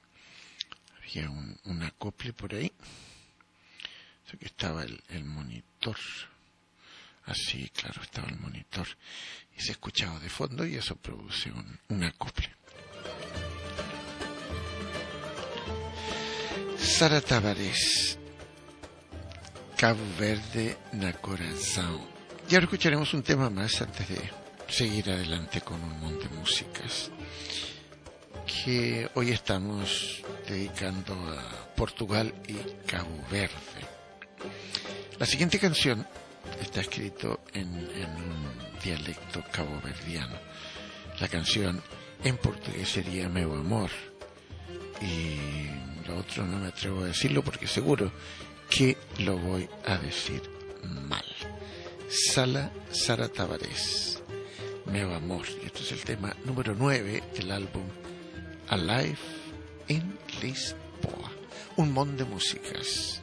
Había un, un acople por ahí. Sé que estaba el, el monitor. Así, claro, estaba el monitor. Y se escuchaba de fondo y eso produce un, un acople. Sara Tavares. Cabo Verde na Coração. Y ahora escucharemos un tema más antes de seguir adelante con un montón de músicas que hoy estamos dedicando a Portugal y Cabo Verde. La siguiente canción está escrito en, en un dialecto caboverdiano. La canción en portugués sería Meu Amor, y lo otro no me atrevo a decirlo porque seguro que lo voy a decir mal. Sala Sara Tavares, Meu Amor. Y este es el tema número nueve del álbum Alive in Lisboa. Un montón de músicas.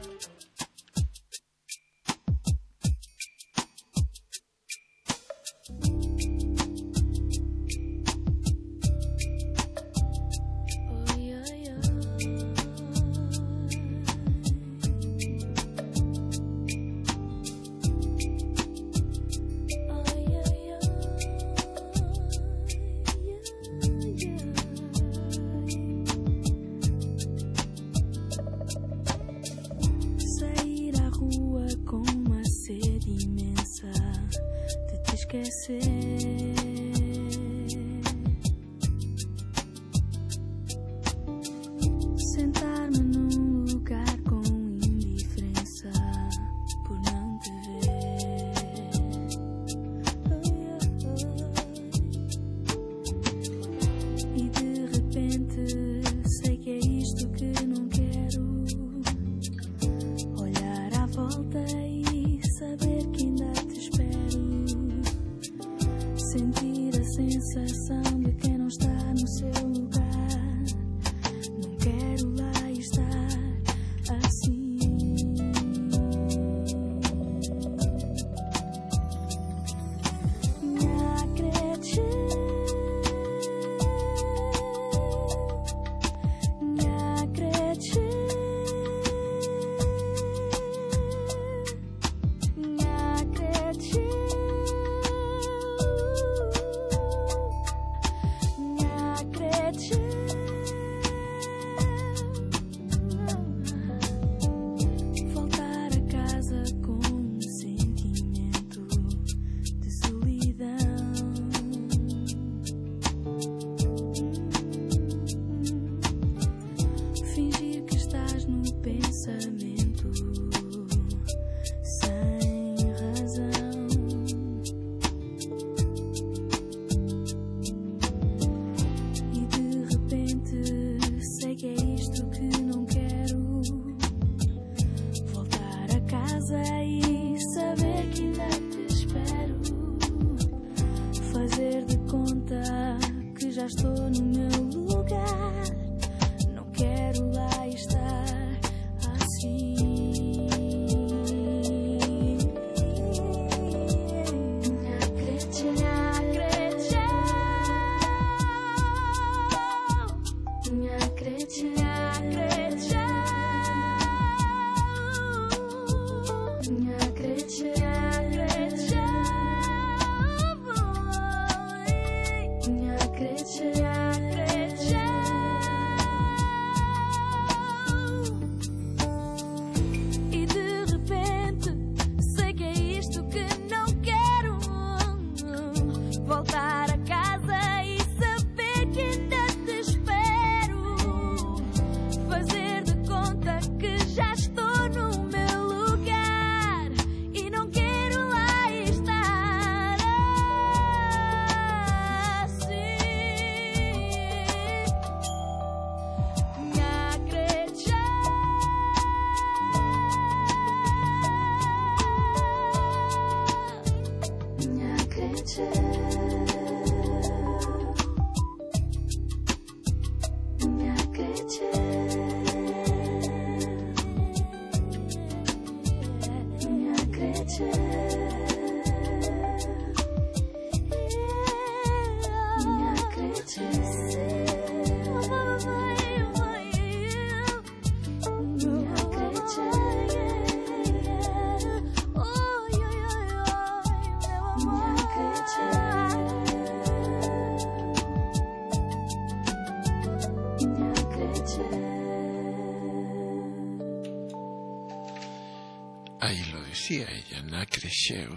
Decía ella, na cresceu,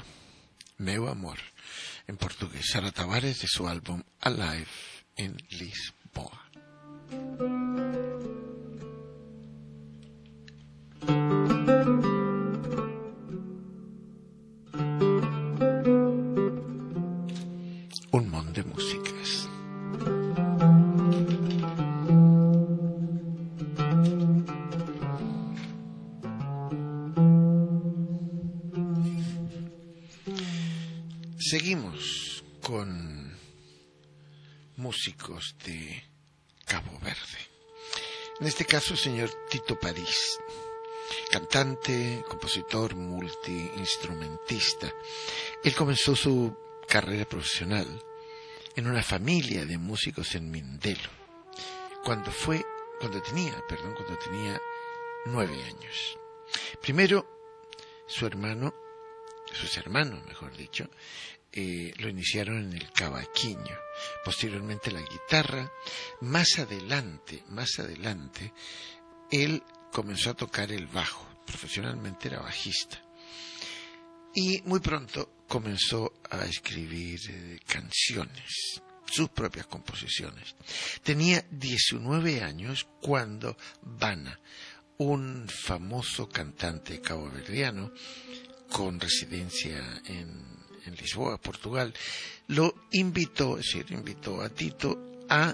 meu amor, en portugués, Sara Tavares, de su álbum Alive in Lisboa. Un montón de músicas. Seguimos con músicos de Cabo Verde. En este caso, el señor Tito París, cantante, compositor, multiinstrumentista. Él comenzó su carrera profesional en una familia de músicos en Mindelo, cuando fue, cuando tenía, perdón, cuando tenía nueve años. Primero, su hermano, sus hermanos, mejor dicho, eh, lo iniciaron en el cavaquinho, posteriormente la guitarra. Más adelante, más adelante, él comenzó a tocar el bajo, profesionalmente era bajista. Y muy pronto comenzó a escribir eh, canciones, sus propias composiciones. Tenía diecinueve años cuando Bana, un famoso cantante caboverdiano con residencia en, en Lisboa, Portugal, lo invitó, es decir, invitó a Tito a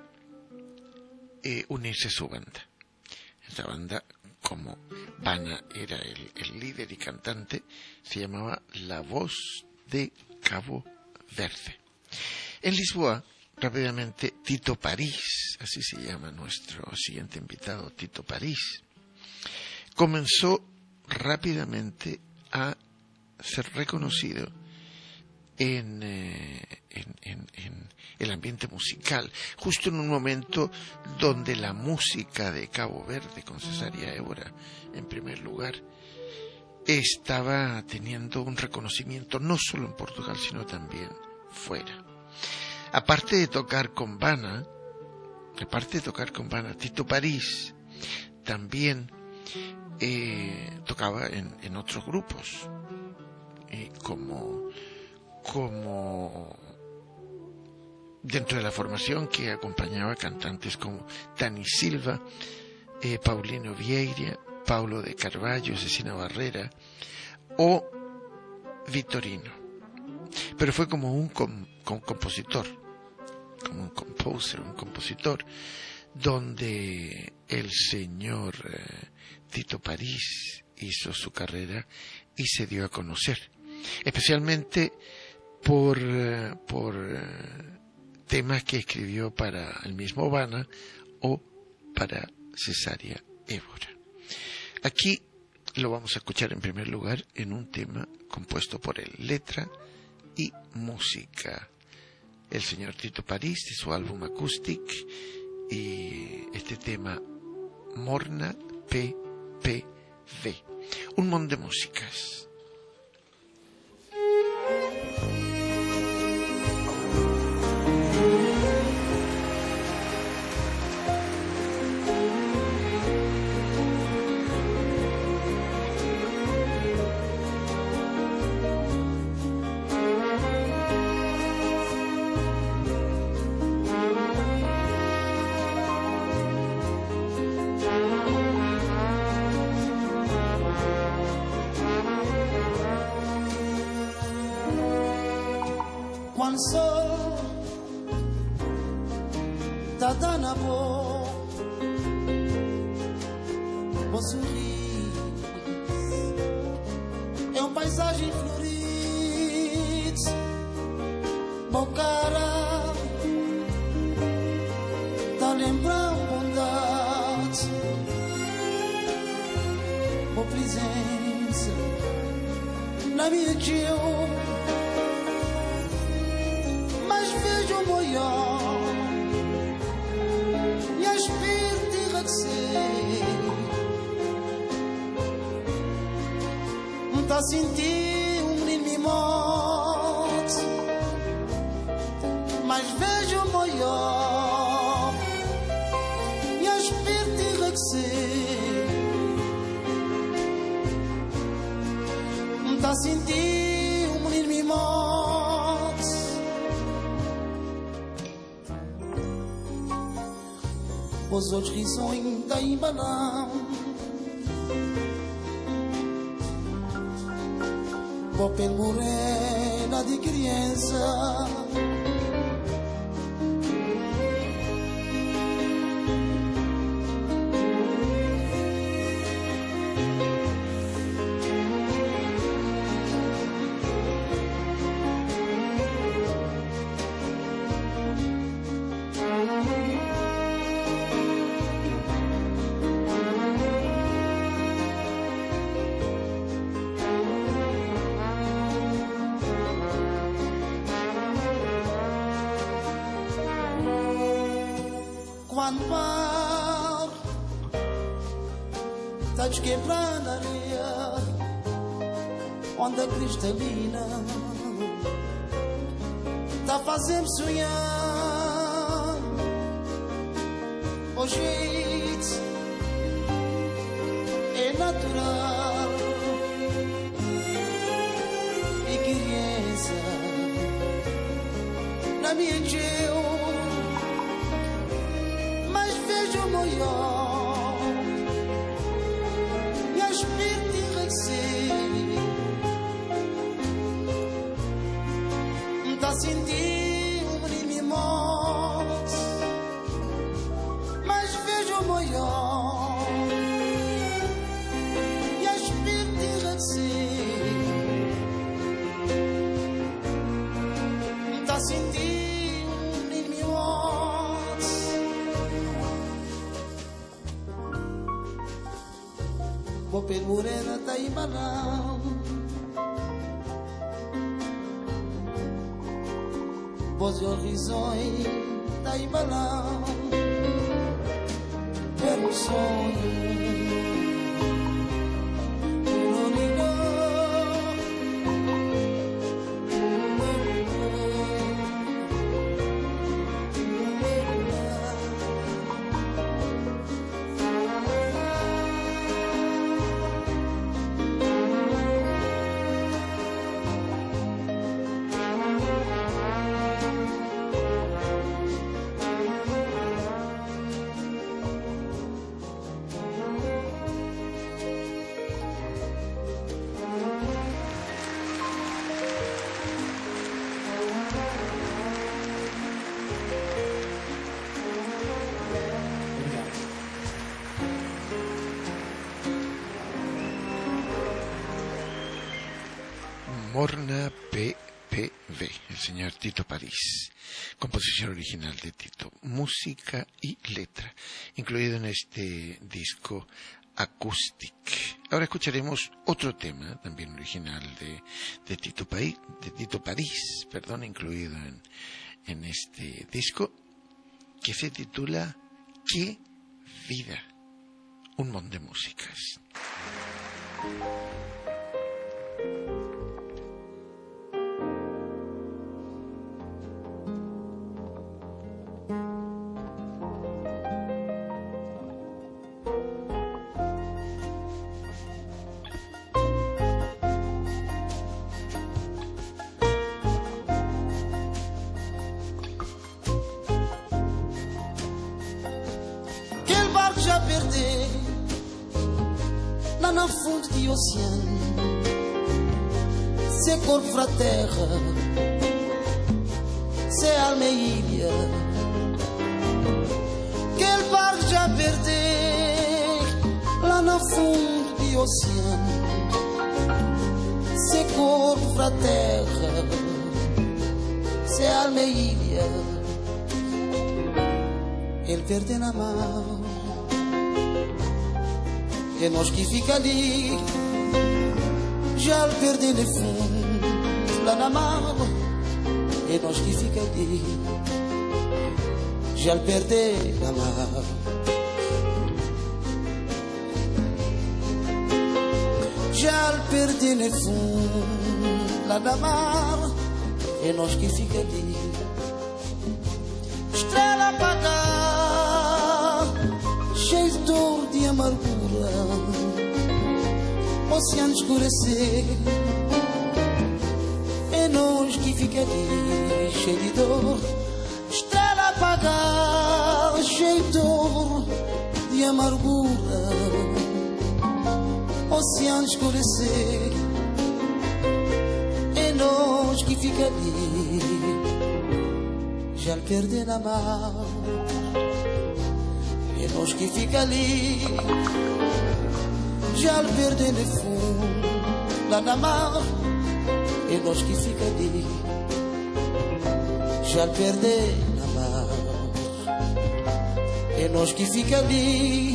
eh, unirse a su banda. Esta banda, como Bana era el, el líder y cantante, se llamaba La Voz de Cabo Verde. En Lisboa, rápidamente, Tito París, así se llama nuestro siguiente invitado, Tito París, comenzó rápidamente a ser reconocido en, eh, en, en, en el ambiente musical, justo en un momento donde la música de Cabo Verde, con Cesária Évora en primer lugar, estaba teniendo un reconocimiento no solo en Portugal, sino también fuera. Aparte de tocar con Bana, aparte de tocar con Bana, Tito París también eh, tocaba en, en otros grupos, eh, como, como dentro de la formación que acompañaba cantantes como Dani Silva, eh, Paulino Vieira, Paulo de Carvalho, Cecina Barrera o Vitorino. Pero fue como un com, com, compositor, como un composer, un compositor, donde el señor eh, Tito París hizo su carrera y se dio a conocer, especialmente por, eh, por eh, temas que escribió para el mismo Bana o para Cesária Évora. Aquí lo vamos a escuchar en primer lugar en un tema compuesto por él, letra y música. El señor Tito París, de su álbum Acoustic, y este tema Morna P P V, un montón de músicas. Quando sol tá dando a boa, o sorriso é um paisagem florida, meu cara tá lembrando bondade, boa presença na minha tio. Vejo o moió e a espírito de não tá sentindo um menino mimote, mas vejo o moió e a espírito de não tá sentindo um menino mimote. Os outros risonhos da embalão, papel morena de criança, tá desquebrando a areia, onda cristalina, tá fazendo sonhar. O jeito é natural e criança na minha eu, mas vejo o maior e a espírito enriquecer, tá sentindo um menino me morte, mas vejo o maior e a espírito enriquecer, tá sentindo o pele morena tá embalando, voz e horizonte tá embalando, era um sonho. Morna P P V, el señor Tito París, composición original de Tito, música y letra, incluido en este disco Acoustic. Ahora escucharemos otro tema, también original de, de, Tito, Paí, de Tito París, perdón, incluido en, en este disco, que se titula ¡Qué vida! Un montón de músicas. Lá no fundo do oceano, se corpo para a terra, se alma é ilha. Aquele barco já perdeu lá no fundo do oceano, se corpo para a terra, se alma é ilha. Ele perdeu na mão. É nós que fica ali, já lhe perdi no fundo, lá na mão. É nós que fica ali, já lhe perdi na mão. Já lhe perdi no fundo, lá na mão. É nós que fica ali, estrela apagada, cheio de dor, de amargura, oceano escurecer. É nós que fica ali, cheio de dor, estrela apagada, cheio de dor, de amargura, oceano escurecer. É nós que fica ali, já lhe perdi na mão. É nós que fica ali, já lhe perdi no fundo, lá na mar. É nós que fica ali, já lhe perdi na mar. É nós que fica ali,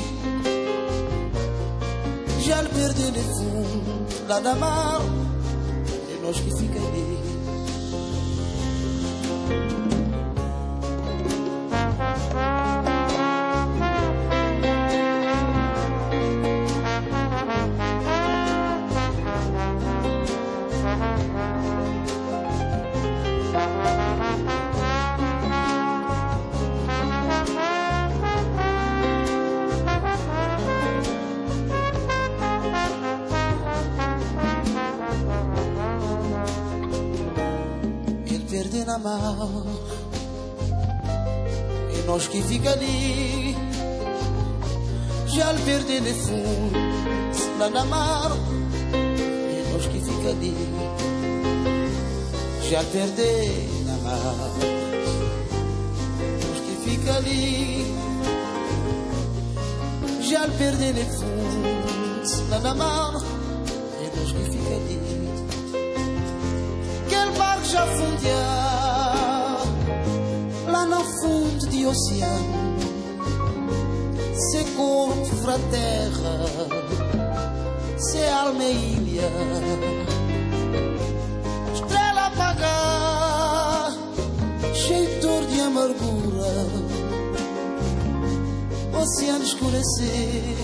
já lhe perdi no fundo, lá na mar. É nós que fica ali. na mão. E nós que fica ali, já lhe perde de fundo, lá na mar. E nós que fica ali, já lhe perde na mar. Nós que fica ali, já lhe perde de fundo, lá na mar. E nós que fica ali, aquele barco já fundear lá no fundo de oceano. Se corpo fra terra, se alma é ilha, estrela apagar, cheio de dor de amargura, oceano escurecer,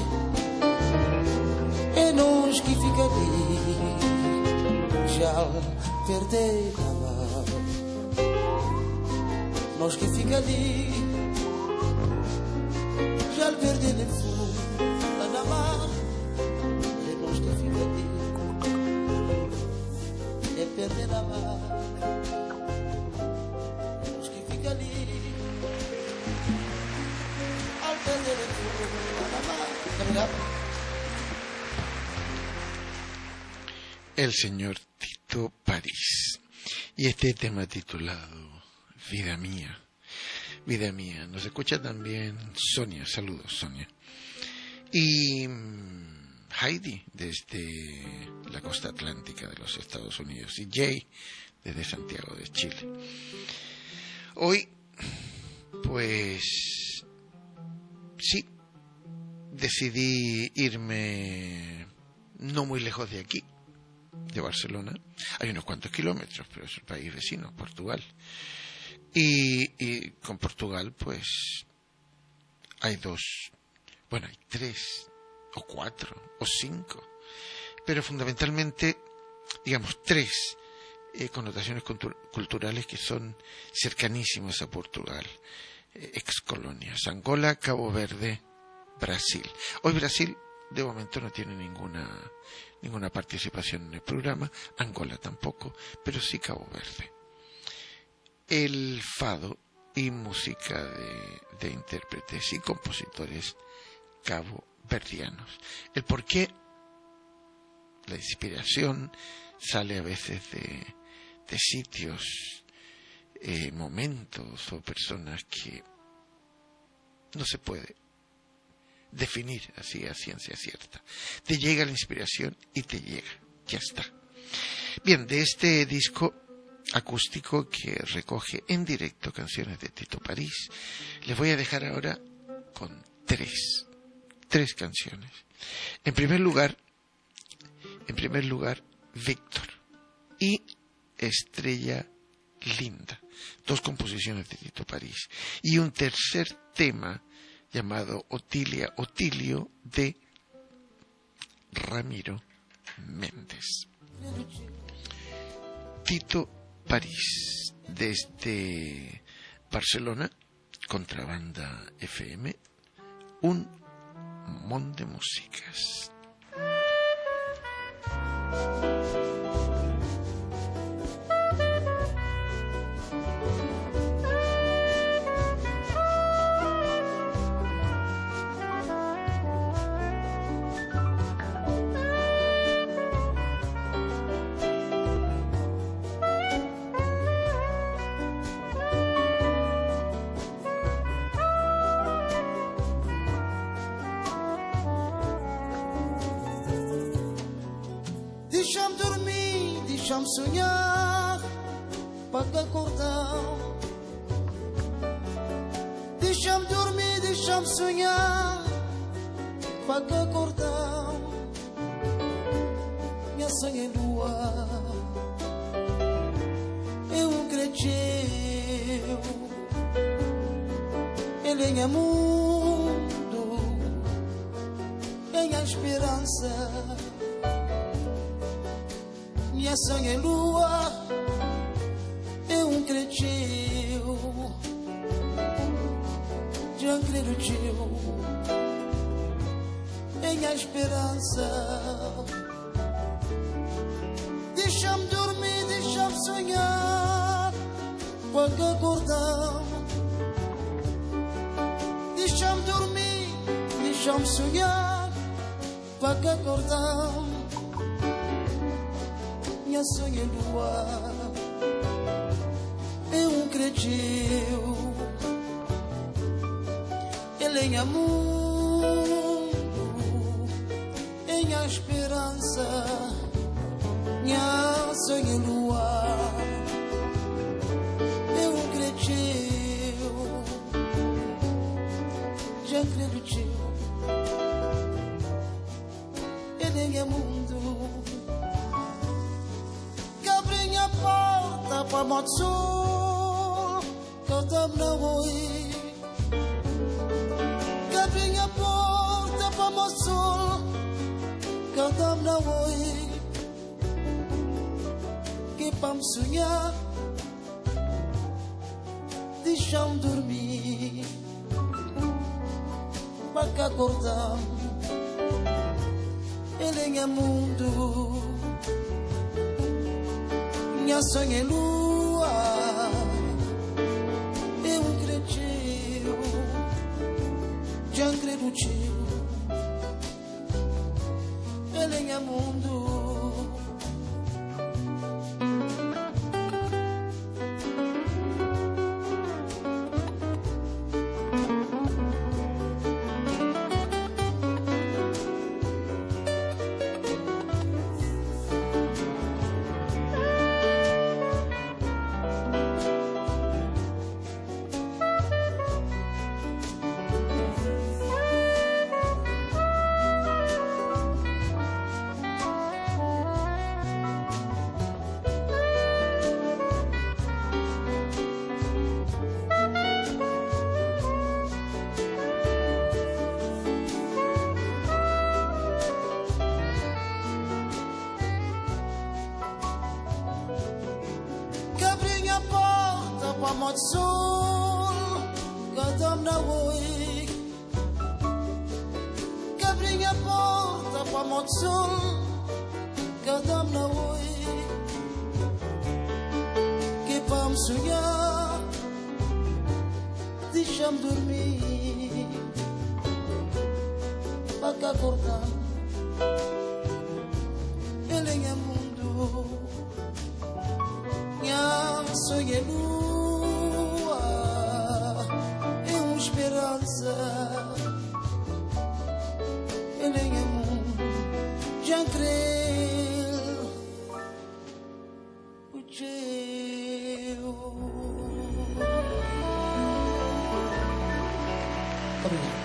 é nós que fica ali, já perder a mão. Nós que fica ali, já lhe perdi de fundo, lá na mar. É nós que fica ali, é perder na mar. É nós que fica ali, ao perder de fundo, lá na mar. Obrigado. El señor Tito París. Y este tema titulado Vida Mía. Vida mía. Nos escucha también Sonia. Saludos, Sonia. Y Heidi, desde la costa atlántica de los Estados Unidos. Y Jay, desde Santiago de Chile. Hoy, pues, sí, decidí irme no muy lejos de aquí, de Barcelona. Hay unos cuantos kilómetros, pero es el país vecino, Portugal. Y, y con Portugal, pues, hay dos, bueno, hay tres, o cuatro, o cinco, pero fundamentalmente, digamos, tres eh, connotaciones cultu- culturales que son cercanísimas a Portugal, eh, excolonias: Angola, Cabo Verde, Brasil. Hoy Brasil, de momento, no tiene ninguna, ninguna participación en el programa, Angola tampoco, pero sí Cabo Verde. El fado y música de, de intérpretes y compositores caboverdianos. El por qué, la inspiración sale a veces de, de sitios, eh, momentos o personas que no se puede definir así a ciencia cierta. Te llega la inspiración y te llega, ya está. Bien, de este disco acústico que recoge en directo canciones de Tito París, les voy a dejar ahora con tres, tres canciones. En primer lugar, en primer lugar, Víctor y Estrella Linda, dos composiciones de Tito París, y un tercer tema llamado Otilia Otilio de Ramiro Méndez. Tito París, desde Barcelona, Contrabanda F M, un mon de músicas. Deixa-me dormir, deixa-me sonhar, para acordar. Deixa-me dormir, deixa-me sonhar, para acordar. Minha sonha é lua, é um creteu, ele é mundo, é a esperança. Minha sonha é lua, é um creteu, já creio teu, é a esperança. Deixa-me dormir, deixa-me sonhar, Quando acordar, deixa-me dormir, deixa-me sonhar. Quando acordar, minha sonha lua é um creio, ele é minha mundo, é minha esperança, minha sonha lua. Já acredito, ele é mundo. Que abre a porta para o sol, que eu dou na oi. Que abre a porta para o sol, que eu dou na oi. Que para me sonhar, deixa-me dormir. Para acordar, ele é mundo, minha sonha é lua, é um creio, já acredito, ele é mundo. Sol, gadam na oi. Que abre a porta para o sol, gadam na oi. Que para me sonhar, deixa-me dormir. Para acordar, ele é mundo, minha sonha é luz. Esperança, ele é mundo, já creio, o teu. Obrigado.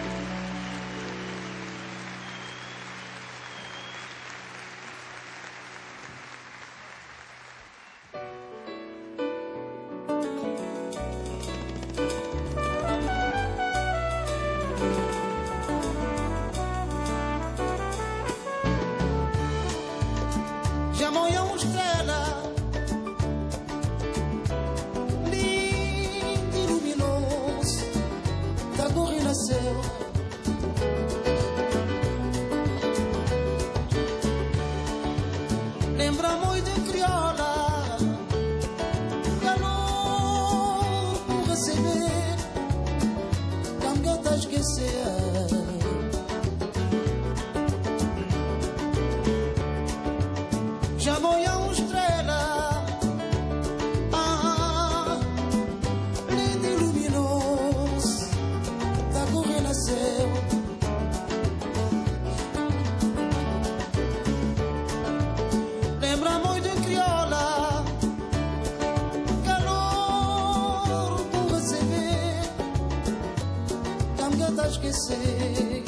Esquecer,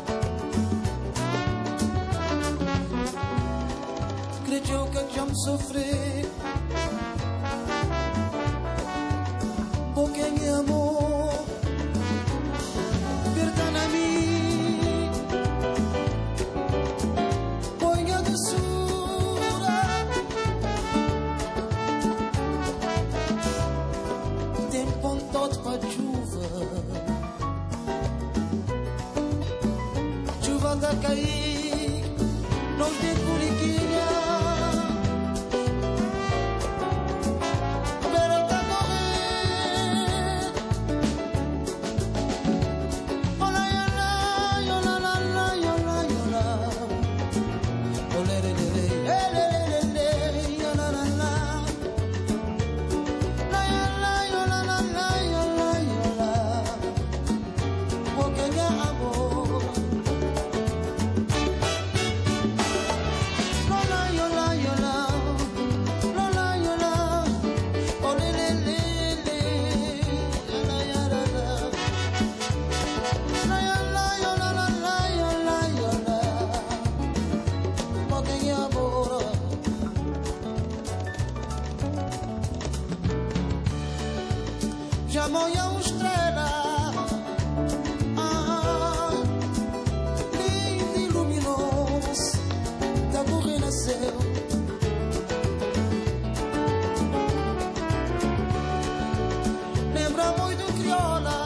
acredito que já me sofri, por quem me amou, perdona a mim, põe a doçura, tempo todo para chuva. A cair, não tem curiquinha, a beira da morrer, Llamo a una estrella, ah, linda e luminosa, da cor renasceu. Lembra muito crioula,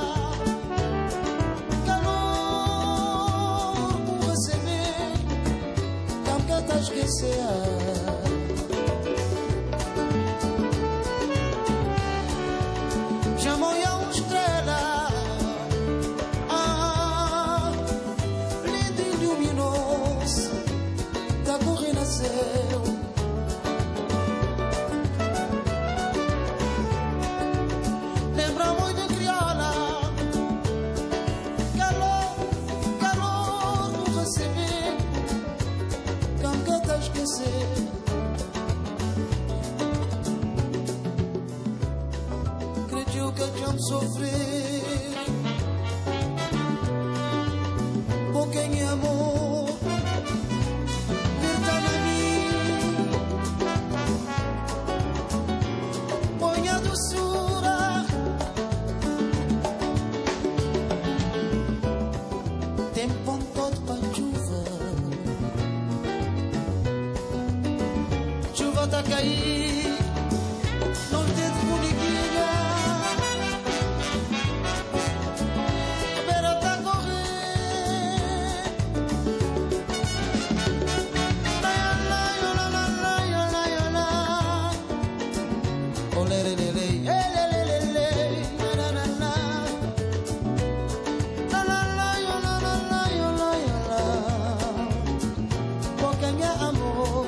calor por receber, nunca te esquecer. Lembra muito crioula, calor, calor por receber, nunca te esquecer. Acredito que já me sofrer, por quem é amor. Tá cair, não tem boniquinha, a beira tá correr. La la la la la la la la, oh le le le le, le le le le, la la la, la la la la la la la la, porque mi amor.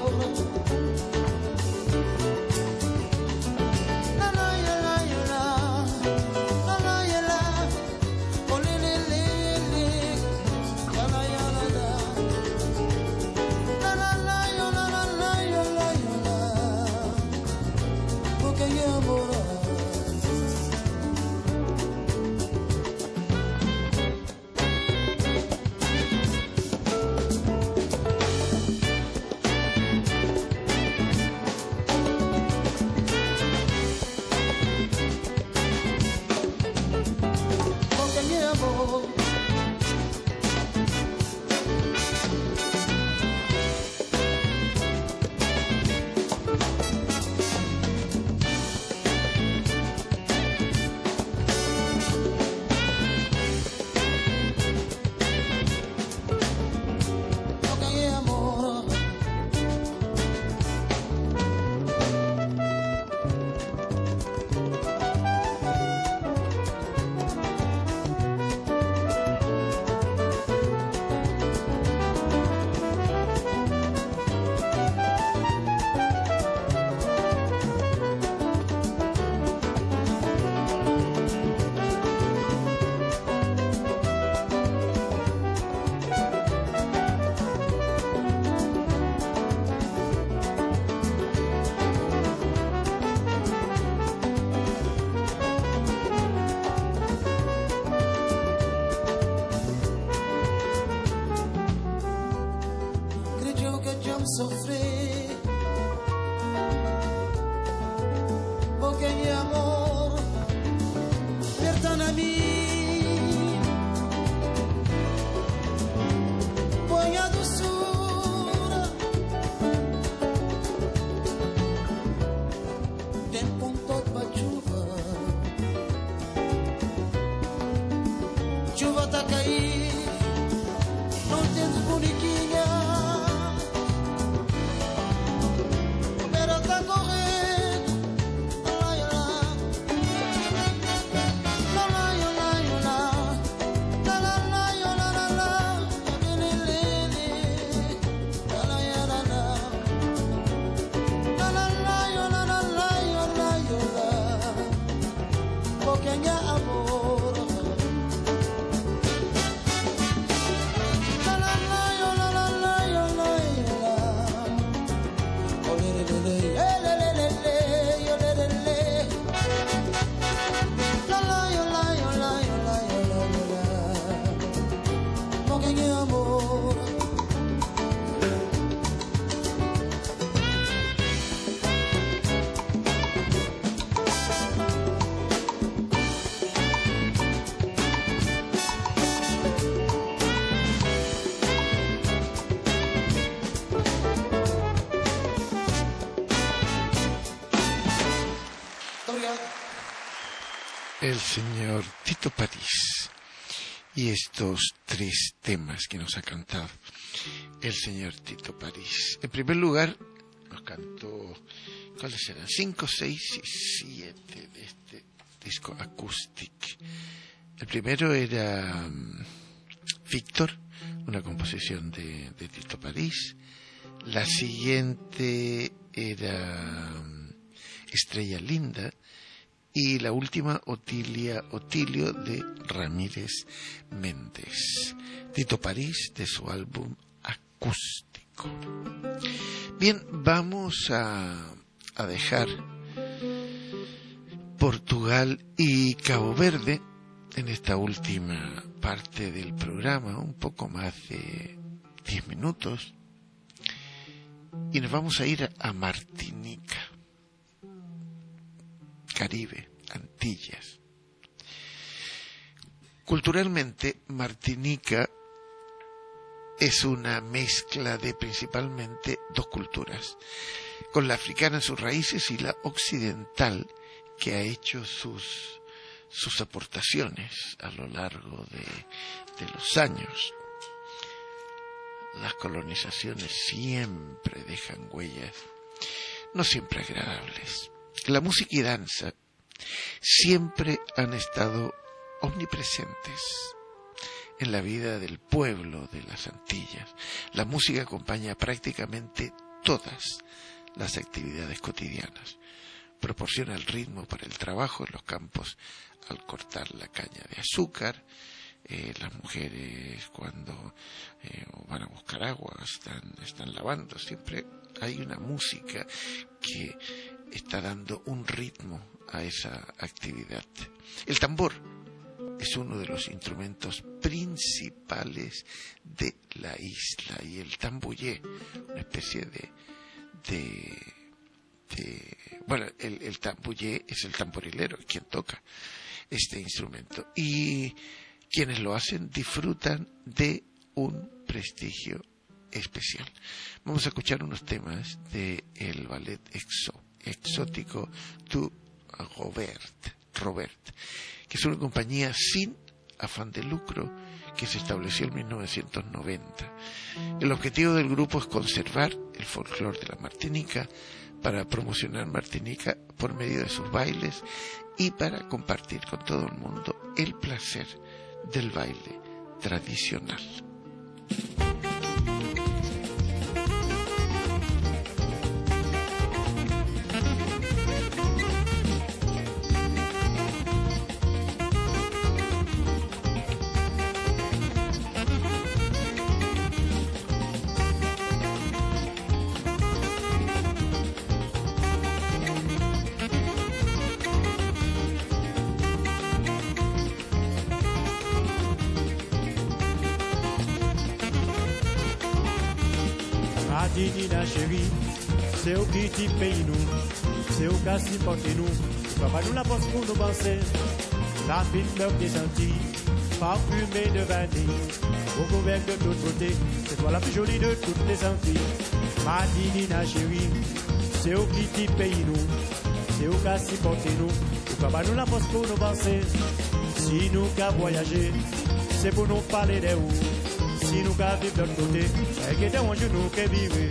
Sofrer, porque mi amor pertana a mim, põe a doçura, tempo um todo pra chuva, chuva tá cair, não tens boniquinha. Amor, la la la. el señor Tito París y estos tres temas que nos ha cantado el señor Tito París. En primer lugar, nos cantó, ¿cuáles eran? Cinco, seis y siete de este disco Acoustic. El primero era um, Víctor, una composición de, de Tito París. La siguiente era um, Estrella Linda. Y la última, Otilia Otilio, de Ramírez Méndez. Tito París, de su álbum Acústico. Bien, vamos a, a dejar Portugal y Cabo Verde en esta última parte del programa, un poco más de diez minutos. Y nos vamos a ir a Martinica. Caribe, Antillas. Culturalmente, Martinica es una mezcla de principalmente dos culturas, con la africana en sus raíces y la occidental que ha hecho sus, sus aportaciones a lo largo de, de los años. Las colonizaciones siempre dejan huellas, no siempre agradables. La música y danza siempre han estado omnipresentes en la vida del pueblo de las Antillas. La música acompaña prácticamente todas las actividades cotidianas. Proporciona el ritmo para el trabajo en los campos al cortar la caña de azúcar. Eh, las mujeres cuando eh, van a buscar agua están, están lavando. Siempre hay una música que está dando un ritmo a esa actividad. El tambor es uno de los instrumentos principales de la isla, y el tamboyé, una especie de, de, de bueno, el, el tamboyé es el tamborilero, quien toca este instrumento, y quienes lo hacen disfrutan de un prestigio especial. Vamos a escuchar unos temas de el ballet exo, exótico du Robert, Robert, que es una compañía sin afán de lucro que se estableció en mil novecientos noventa. El objetivo del grupo es conservar el folclore de la Martinica para promocionar Martinica por medio de sus bailes y para compartir con todo el mundo el placer del baile tradicional. Madinina chérie, c'est au petit pays nous, c'est au cas si portez nous, papa nous la poste pour nous penser, la fine fleur des Antilles, parfumée de vanille, au couvercle de toute beauté, c'est toi la plus jolie de toutes les Antilles. Madinina chérie, c'est au petit pays nous, c'est au cas si portez nous, papa nous la poste pour nous penser, si nous qu'à voyager, c'est pour nous parler des roues. Si nous qu'à vivre de l'autre côté, c'est que t'es un genou qui vivre.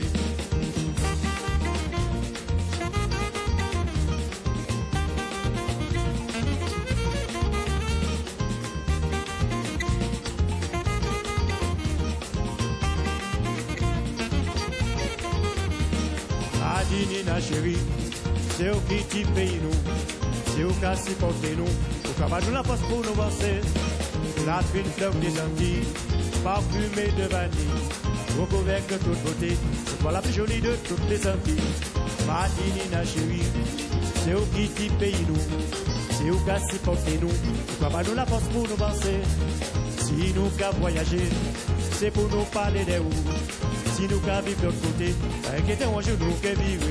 Madinina chérie, c'est au petit pays nous, c'est au cas si porter nous, au cabas nous la passe pour nous passer, la fine fleur des Antilles. Parfumée de vanille, recouverte de toute beauté, c'est toi la plus jolie de toutes les Antilles. Madinina chérie, c'est au petit pays nous, c'est au cas si porter nous, pourquoi pas nous la force pour nous penser. Si nous qu'à voyager, c'est pour nous parler des roues. Si nous qu'à vivre de l'autre côté, inquiétez-moi, je nous qu'à vivre.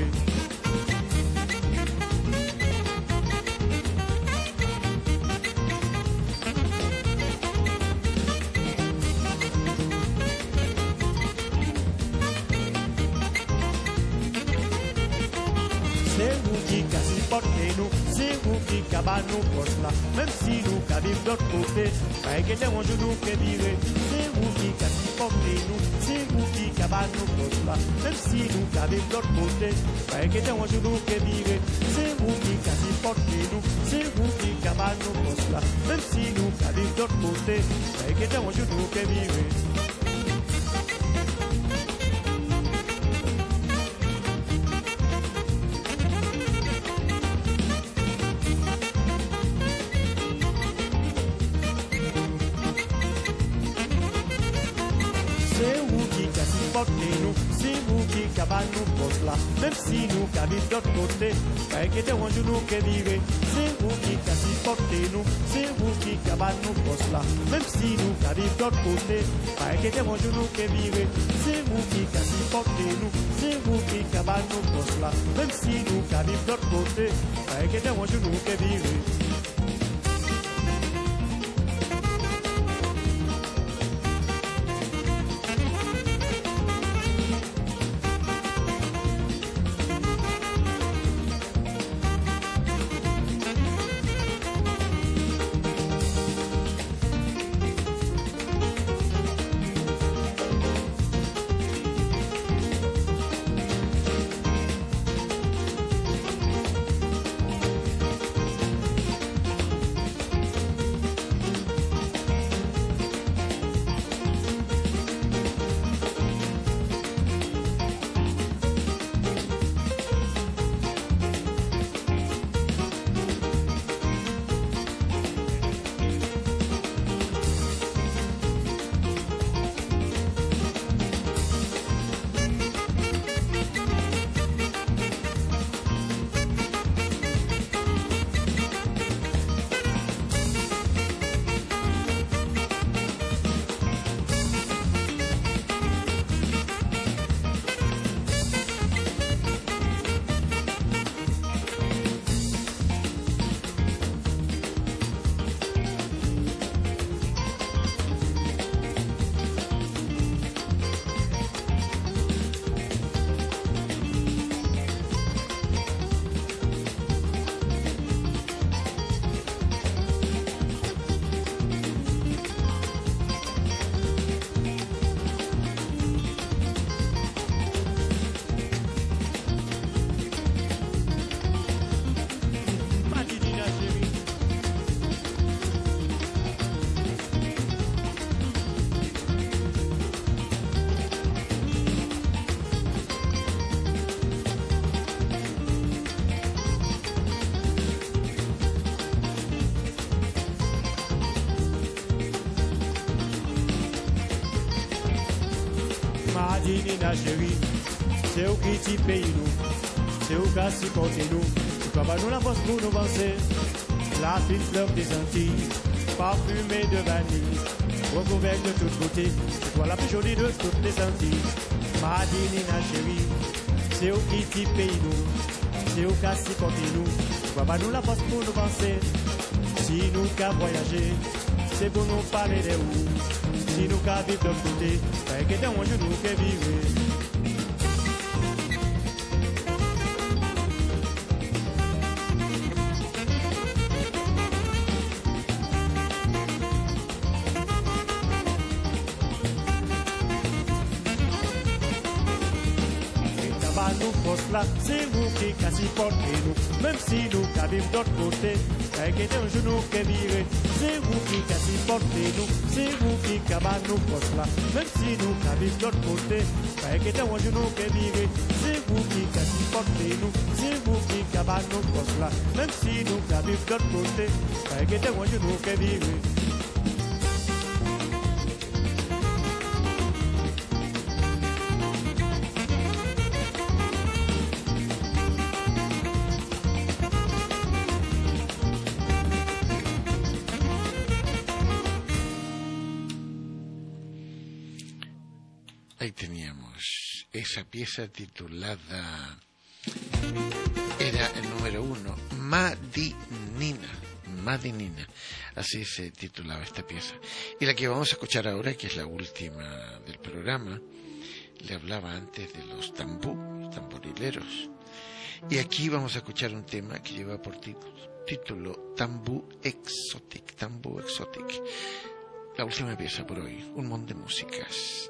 C'est vous qui cassez portez nous, c'est vous qui cabane nous poste là. Même si nous qu'à vivre de l'autre côté, pas inquiéter on joue nous qu'à vivre. C'est vous qui qu'à supporter nous, c'est vous qui cabane nous poste là. Même si nous qu'à vivre de l'autre côté, pas inquiéter on joue nous qu'à vivre. C'est vous qui qu'à supporter nous, c'est vous qui cabane nous poste là. Même si nous qu'à vivre de l'autre côté, pas inquiéter on joue nous qu'à vivre. Nous, c'est vous qui cabane nous poste là. Même si nous qu'habitons de l'autre côté, pas inquiéter on joue nous qu'à vivre. C'est vous qui supportez nous, c'est vous qui cabane nous poste là. Même si nous qu'habitons de l'autre côté, pas inquiéter on joue nous qu'à vivre. C'est vous qui supportez nous, c'est vous qui cabane nous poste là. Même si nous qu'habitons de l'autre côté, pas inquiéter on joue nous qu'à vivre. Madinina chérie, c'est au qui t'y paye nous, c'est au cas si portez nous, tu vas nous la force pour nous avancer, la fine fleur des Antilles, parfumée de vanille, recouverte de tous côtés, c'est toi la plus jolie de toutes les Antilles. Madinina chérie, c'est au qui t'y paye nous, c'est au cas si portez nous, tu vas nous la force pour nous avancer, si nous qu'à voyager, c'est pour nous parler des roues. Si nous qu'à vivre de l'autre côté, pas inquiéter on joue nous qu'à vivre. Nous poste là, c'est vous qui qu'à supporter nous, même si nous qu'à vivre d'autre côté, pas inquiéter un genou qu'à vivre, c'est vous qui qu'à supporter nous, c'est vous qui qu'à nous poste là, même si nous qu'à vivre d'autre côté, pas inquiéter un genou qu'à vivre, c'est vous qui qu'à supporter nous, c'est vous qui qu'à nous poste là, même si nous qu'à vivre d'autre côté, pas inquiéter un genou qu'à vivre. Ahí teníamos esa pieza titulada, era el número uno, Madinina, Madinina, así se titulaba esta pieza. Y la que vamos a escuchar ahora, que es la última del programa, le hablaba antes de los tambú, tamborileros. Y aquí vamos a escuchar un tema que lleva por título Tambú Exotic, Tambú Exotic. La última pieza por hoy, un montón de músicas.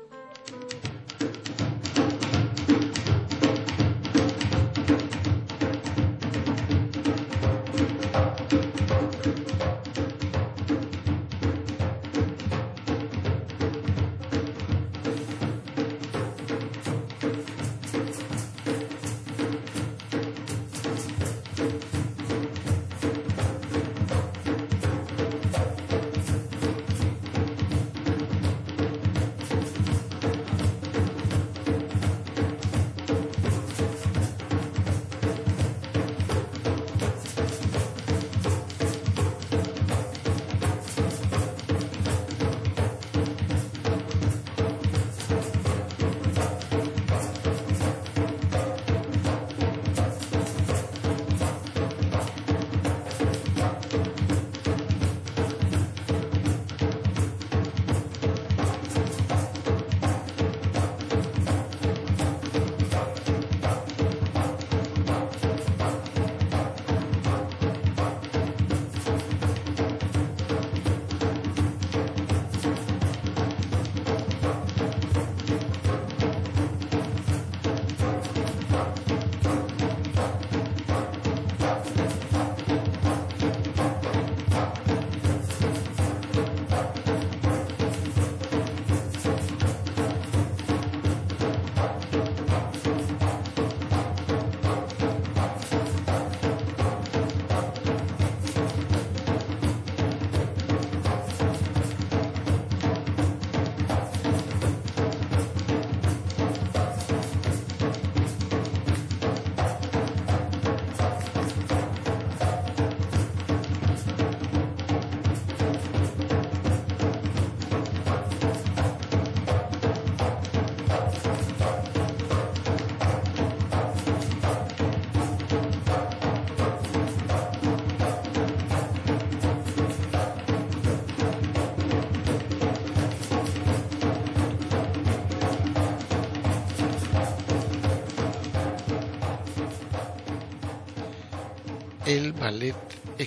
El ballet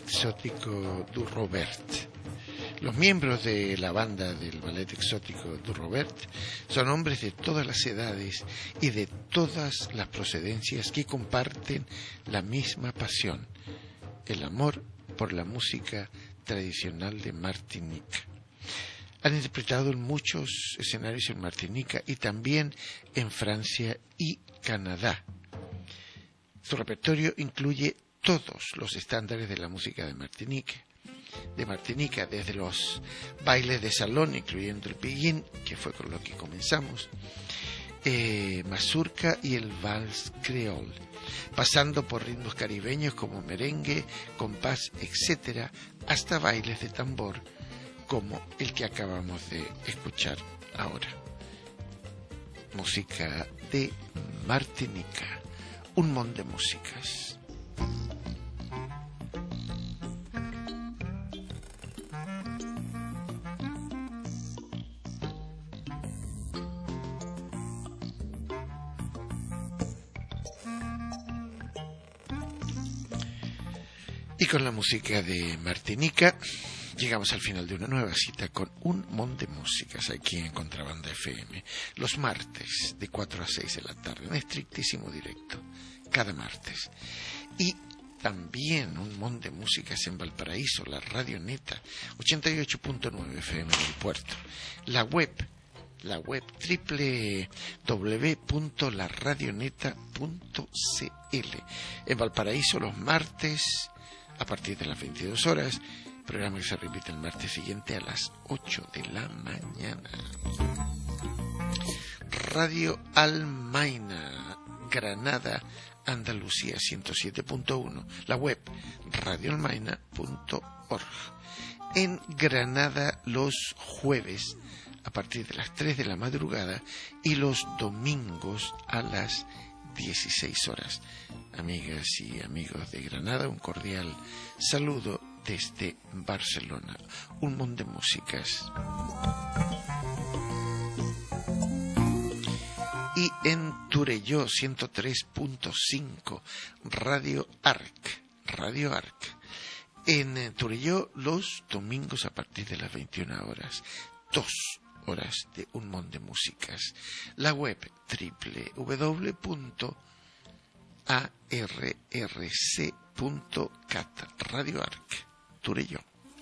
exótico du Robert. Los miembros de la banda del ballet exótico du Robert son hombres de todas las edades y de todas las procedencias que comparten la misma pasión, el amor por la música tradicional de Martinica. Han interpretado en muchos escenarios en Martinica y también en Francia y Canadá. Su repertorio incluye todos los estándares de la música de Martinica, de Martinica, desde los bailes de salón, incluyendo el pillín, que fue con lo que comenzamos, eh, mazurca y el vals creole, pasando por ritmos caribeños como merengue, compás, etcétera, hasta bailes de tambor, como el que acabamos de escuchar ahora. Música de Martinica, un montón de músicas. Y con la música de Martinica llegamos al final de una nueva cita con un montón de músicas aquí en Contrabanda F M, los martes de cuatro a seis de la tarde, en estrictísimo directo, cada martes. Y también un montón de músicas en Valparaíso, la Radio Neta, ochenta y ocho punto nueve F M del Puerto, la web, la web doble u doble u doble u punto la radioneta punto c l. En Valparaíso los martes a partir de las veintidós horas, programa que se repite el martes siguiente a las ocho de la mañana. Radio Almaina, Granada, Andalucía ciento siete punto uno, la web radio almaina punto org. En Granada los jueves a partir de las tres de la madrugada y los domingos a las dieciséis horas. Amigas y amigos de Granada, un cordial saludo desde Barcelona. Un montón de músicas. Y en Turán Turelló ciento tres punto cinco, Radio Arc, Radio Arc. En Turelló los domingos a partir de las veintiuna horas, dos horas de un montón de músicas. La web doble u doble u doble u punto a r r c punto cat, Radio Arc, Turelló.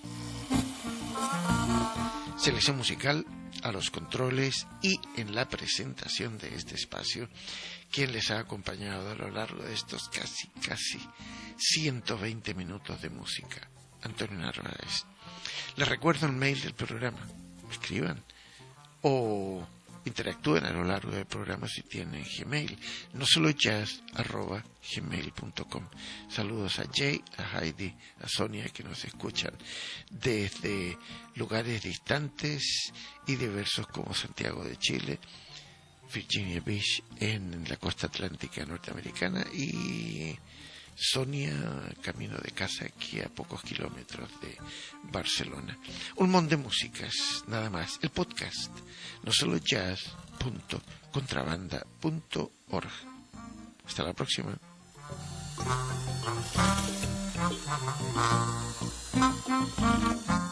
Selección musical a los controles y en la presentación de este espacio, quien les ha acompañado a lo largo de estos casi, casi ciento veinte minutos de música, Antonio Narváez. Les recuerdo el mail del programa, escriban o interactúen a lo largo del programa si tienen Gmail, no solo jazz arroba gmail punto com. Saludos a Jay, a Heidi, a Sonia, que nos escuchan desde lugares distantes y diversos como Santiago de Chile, Virginia Beach en la costa atlántica norteamericana y Sonia, camino de casa aquí a pocos kilómetros de Barcelona. Un montón de músicas, nada más. El podcast, no solo jazz punto contrabanda punto org. Hasta la próxima. Thank you.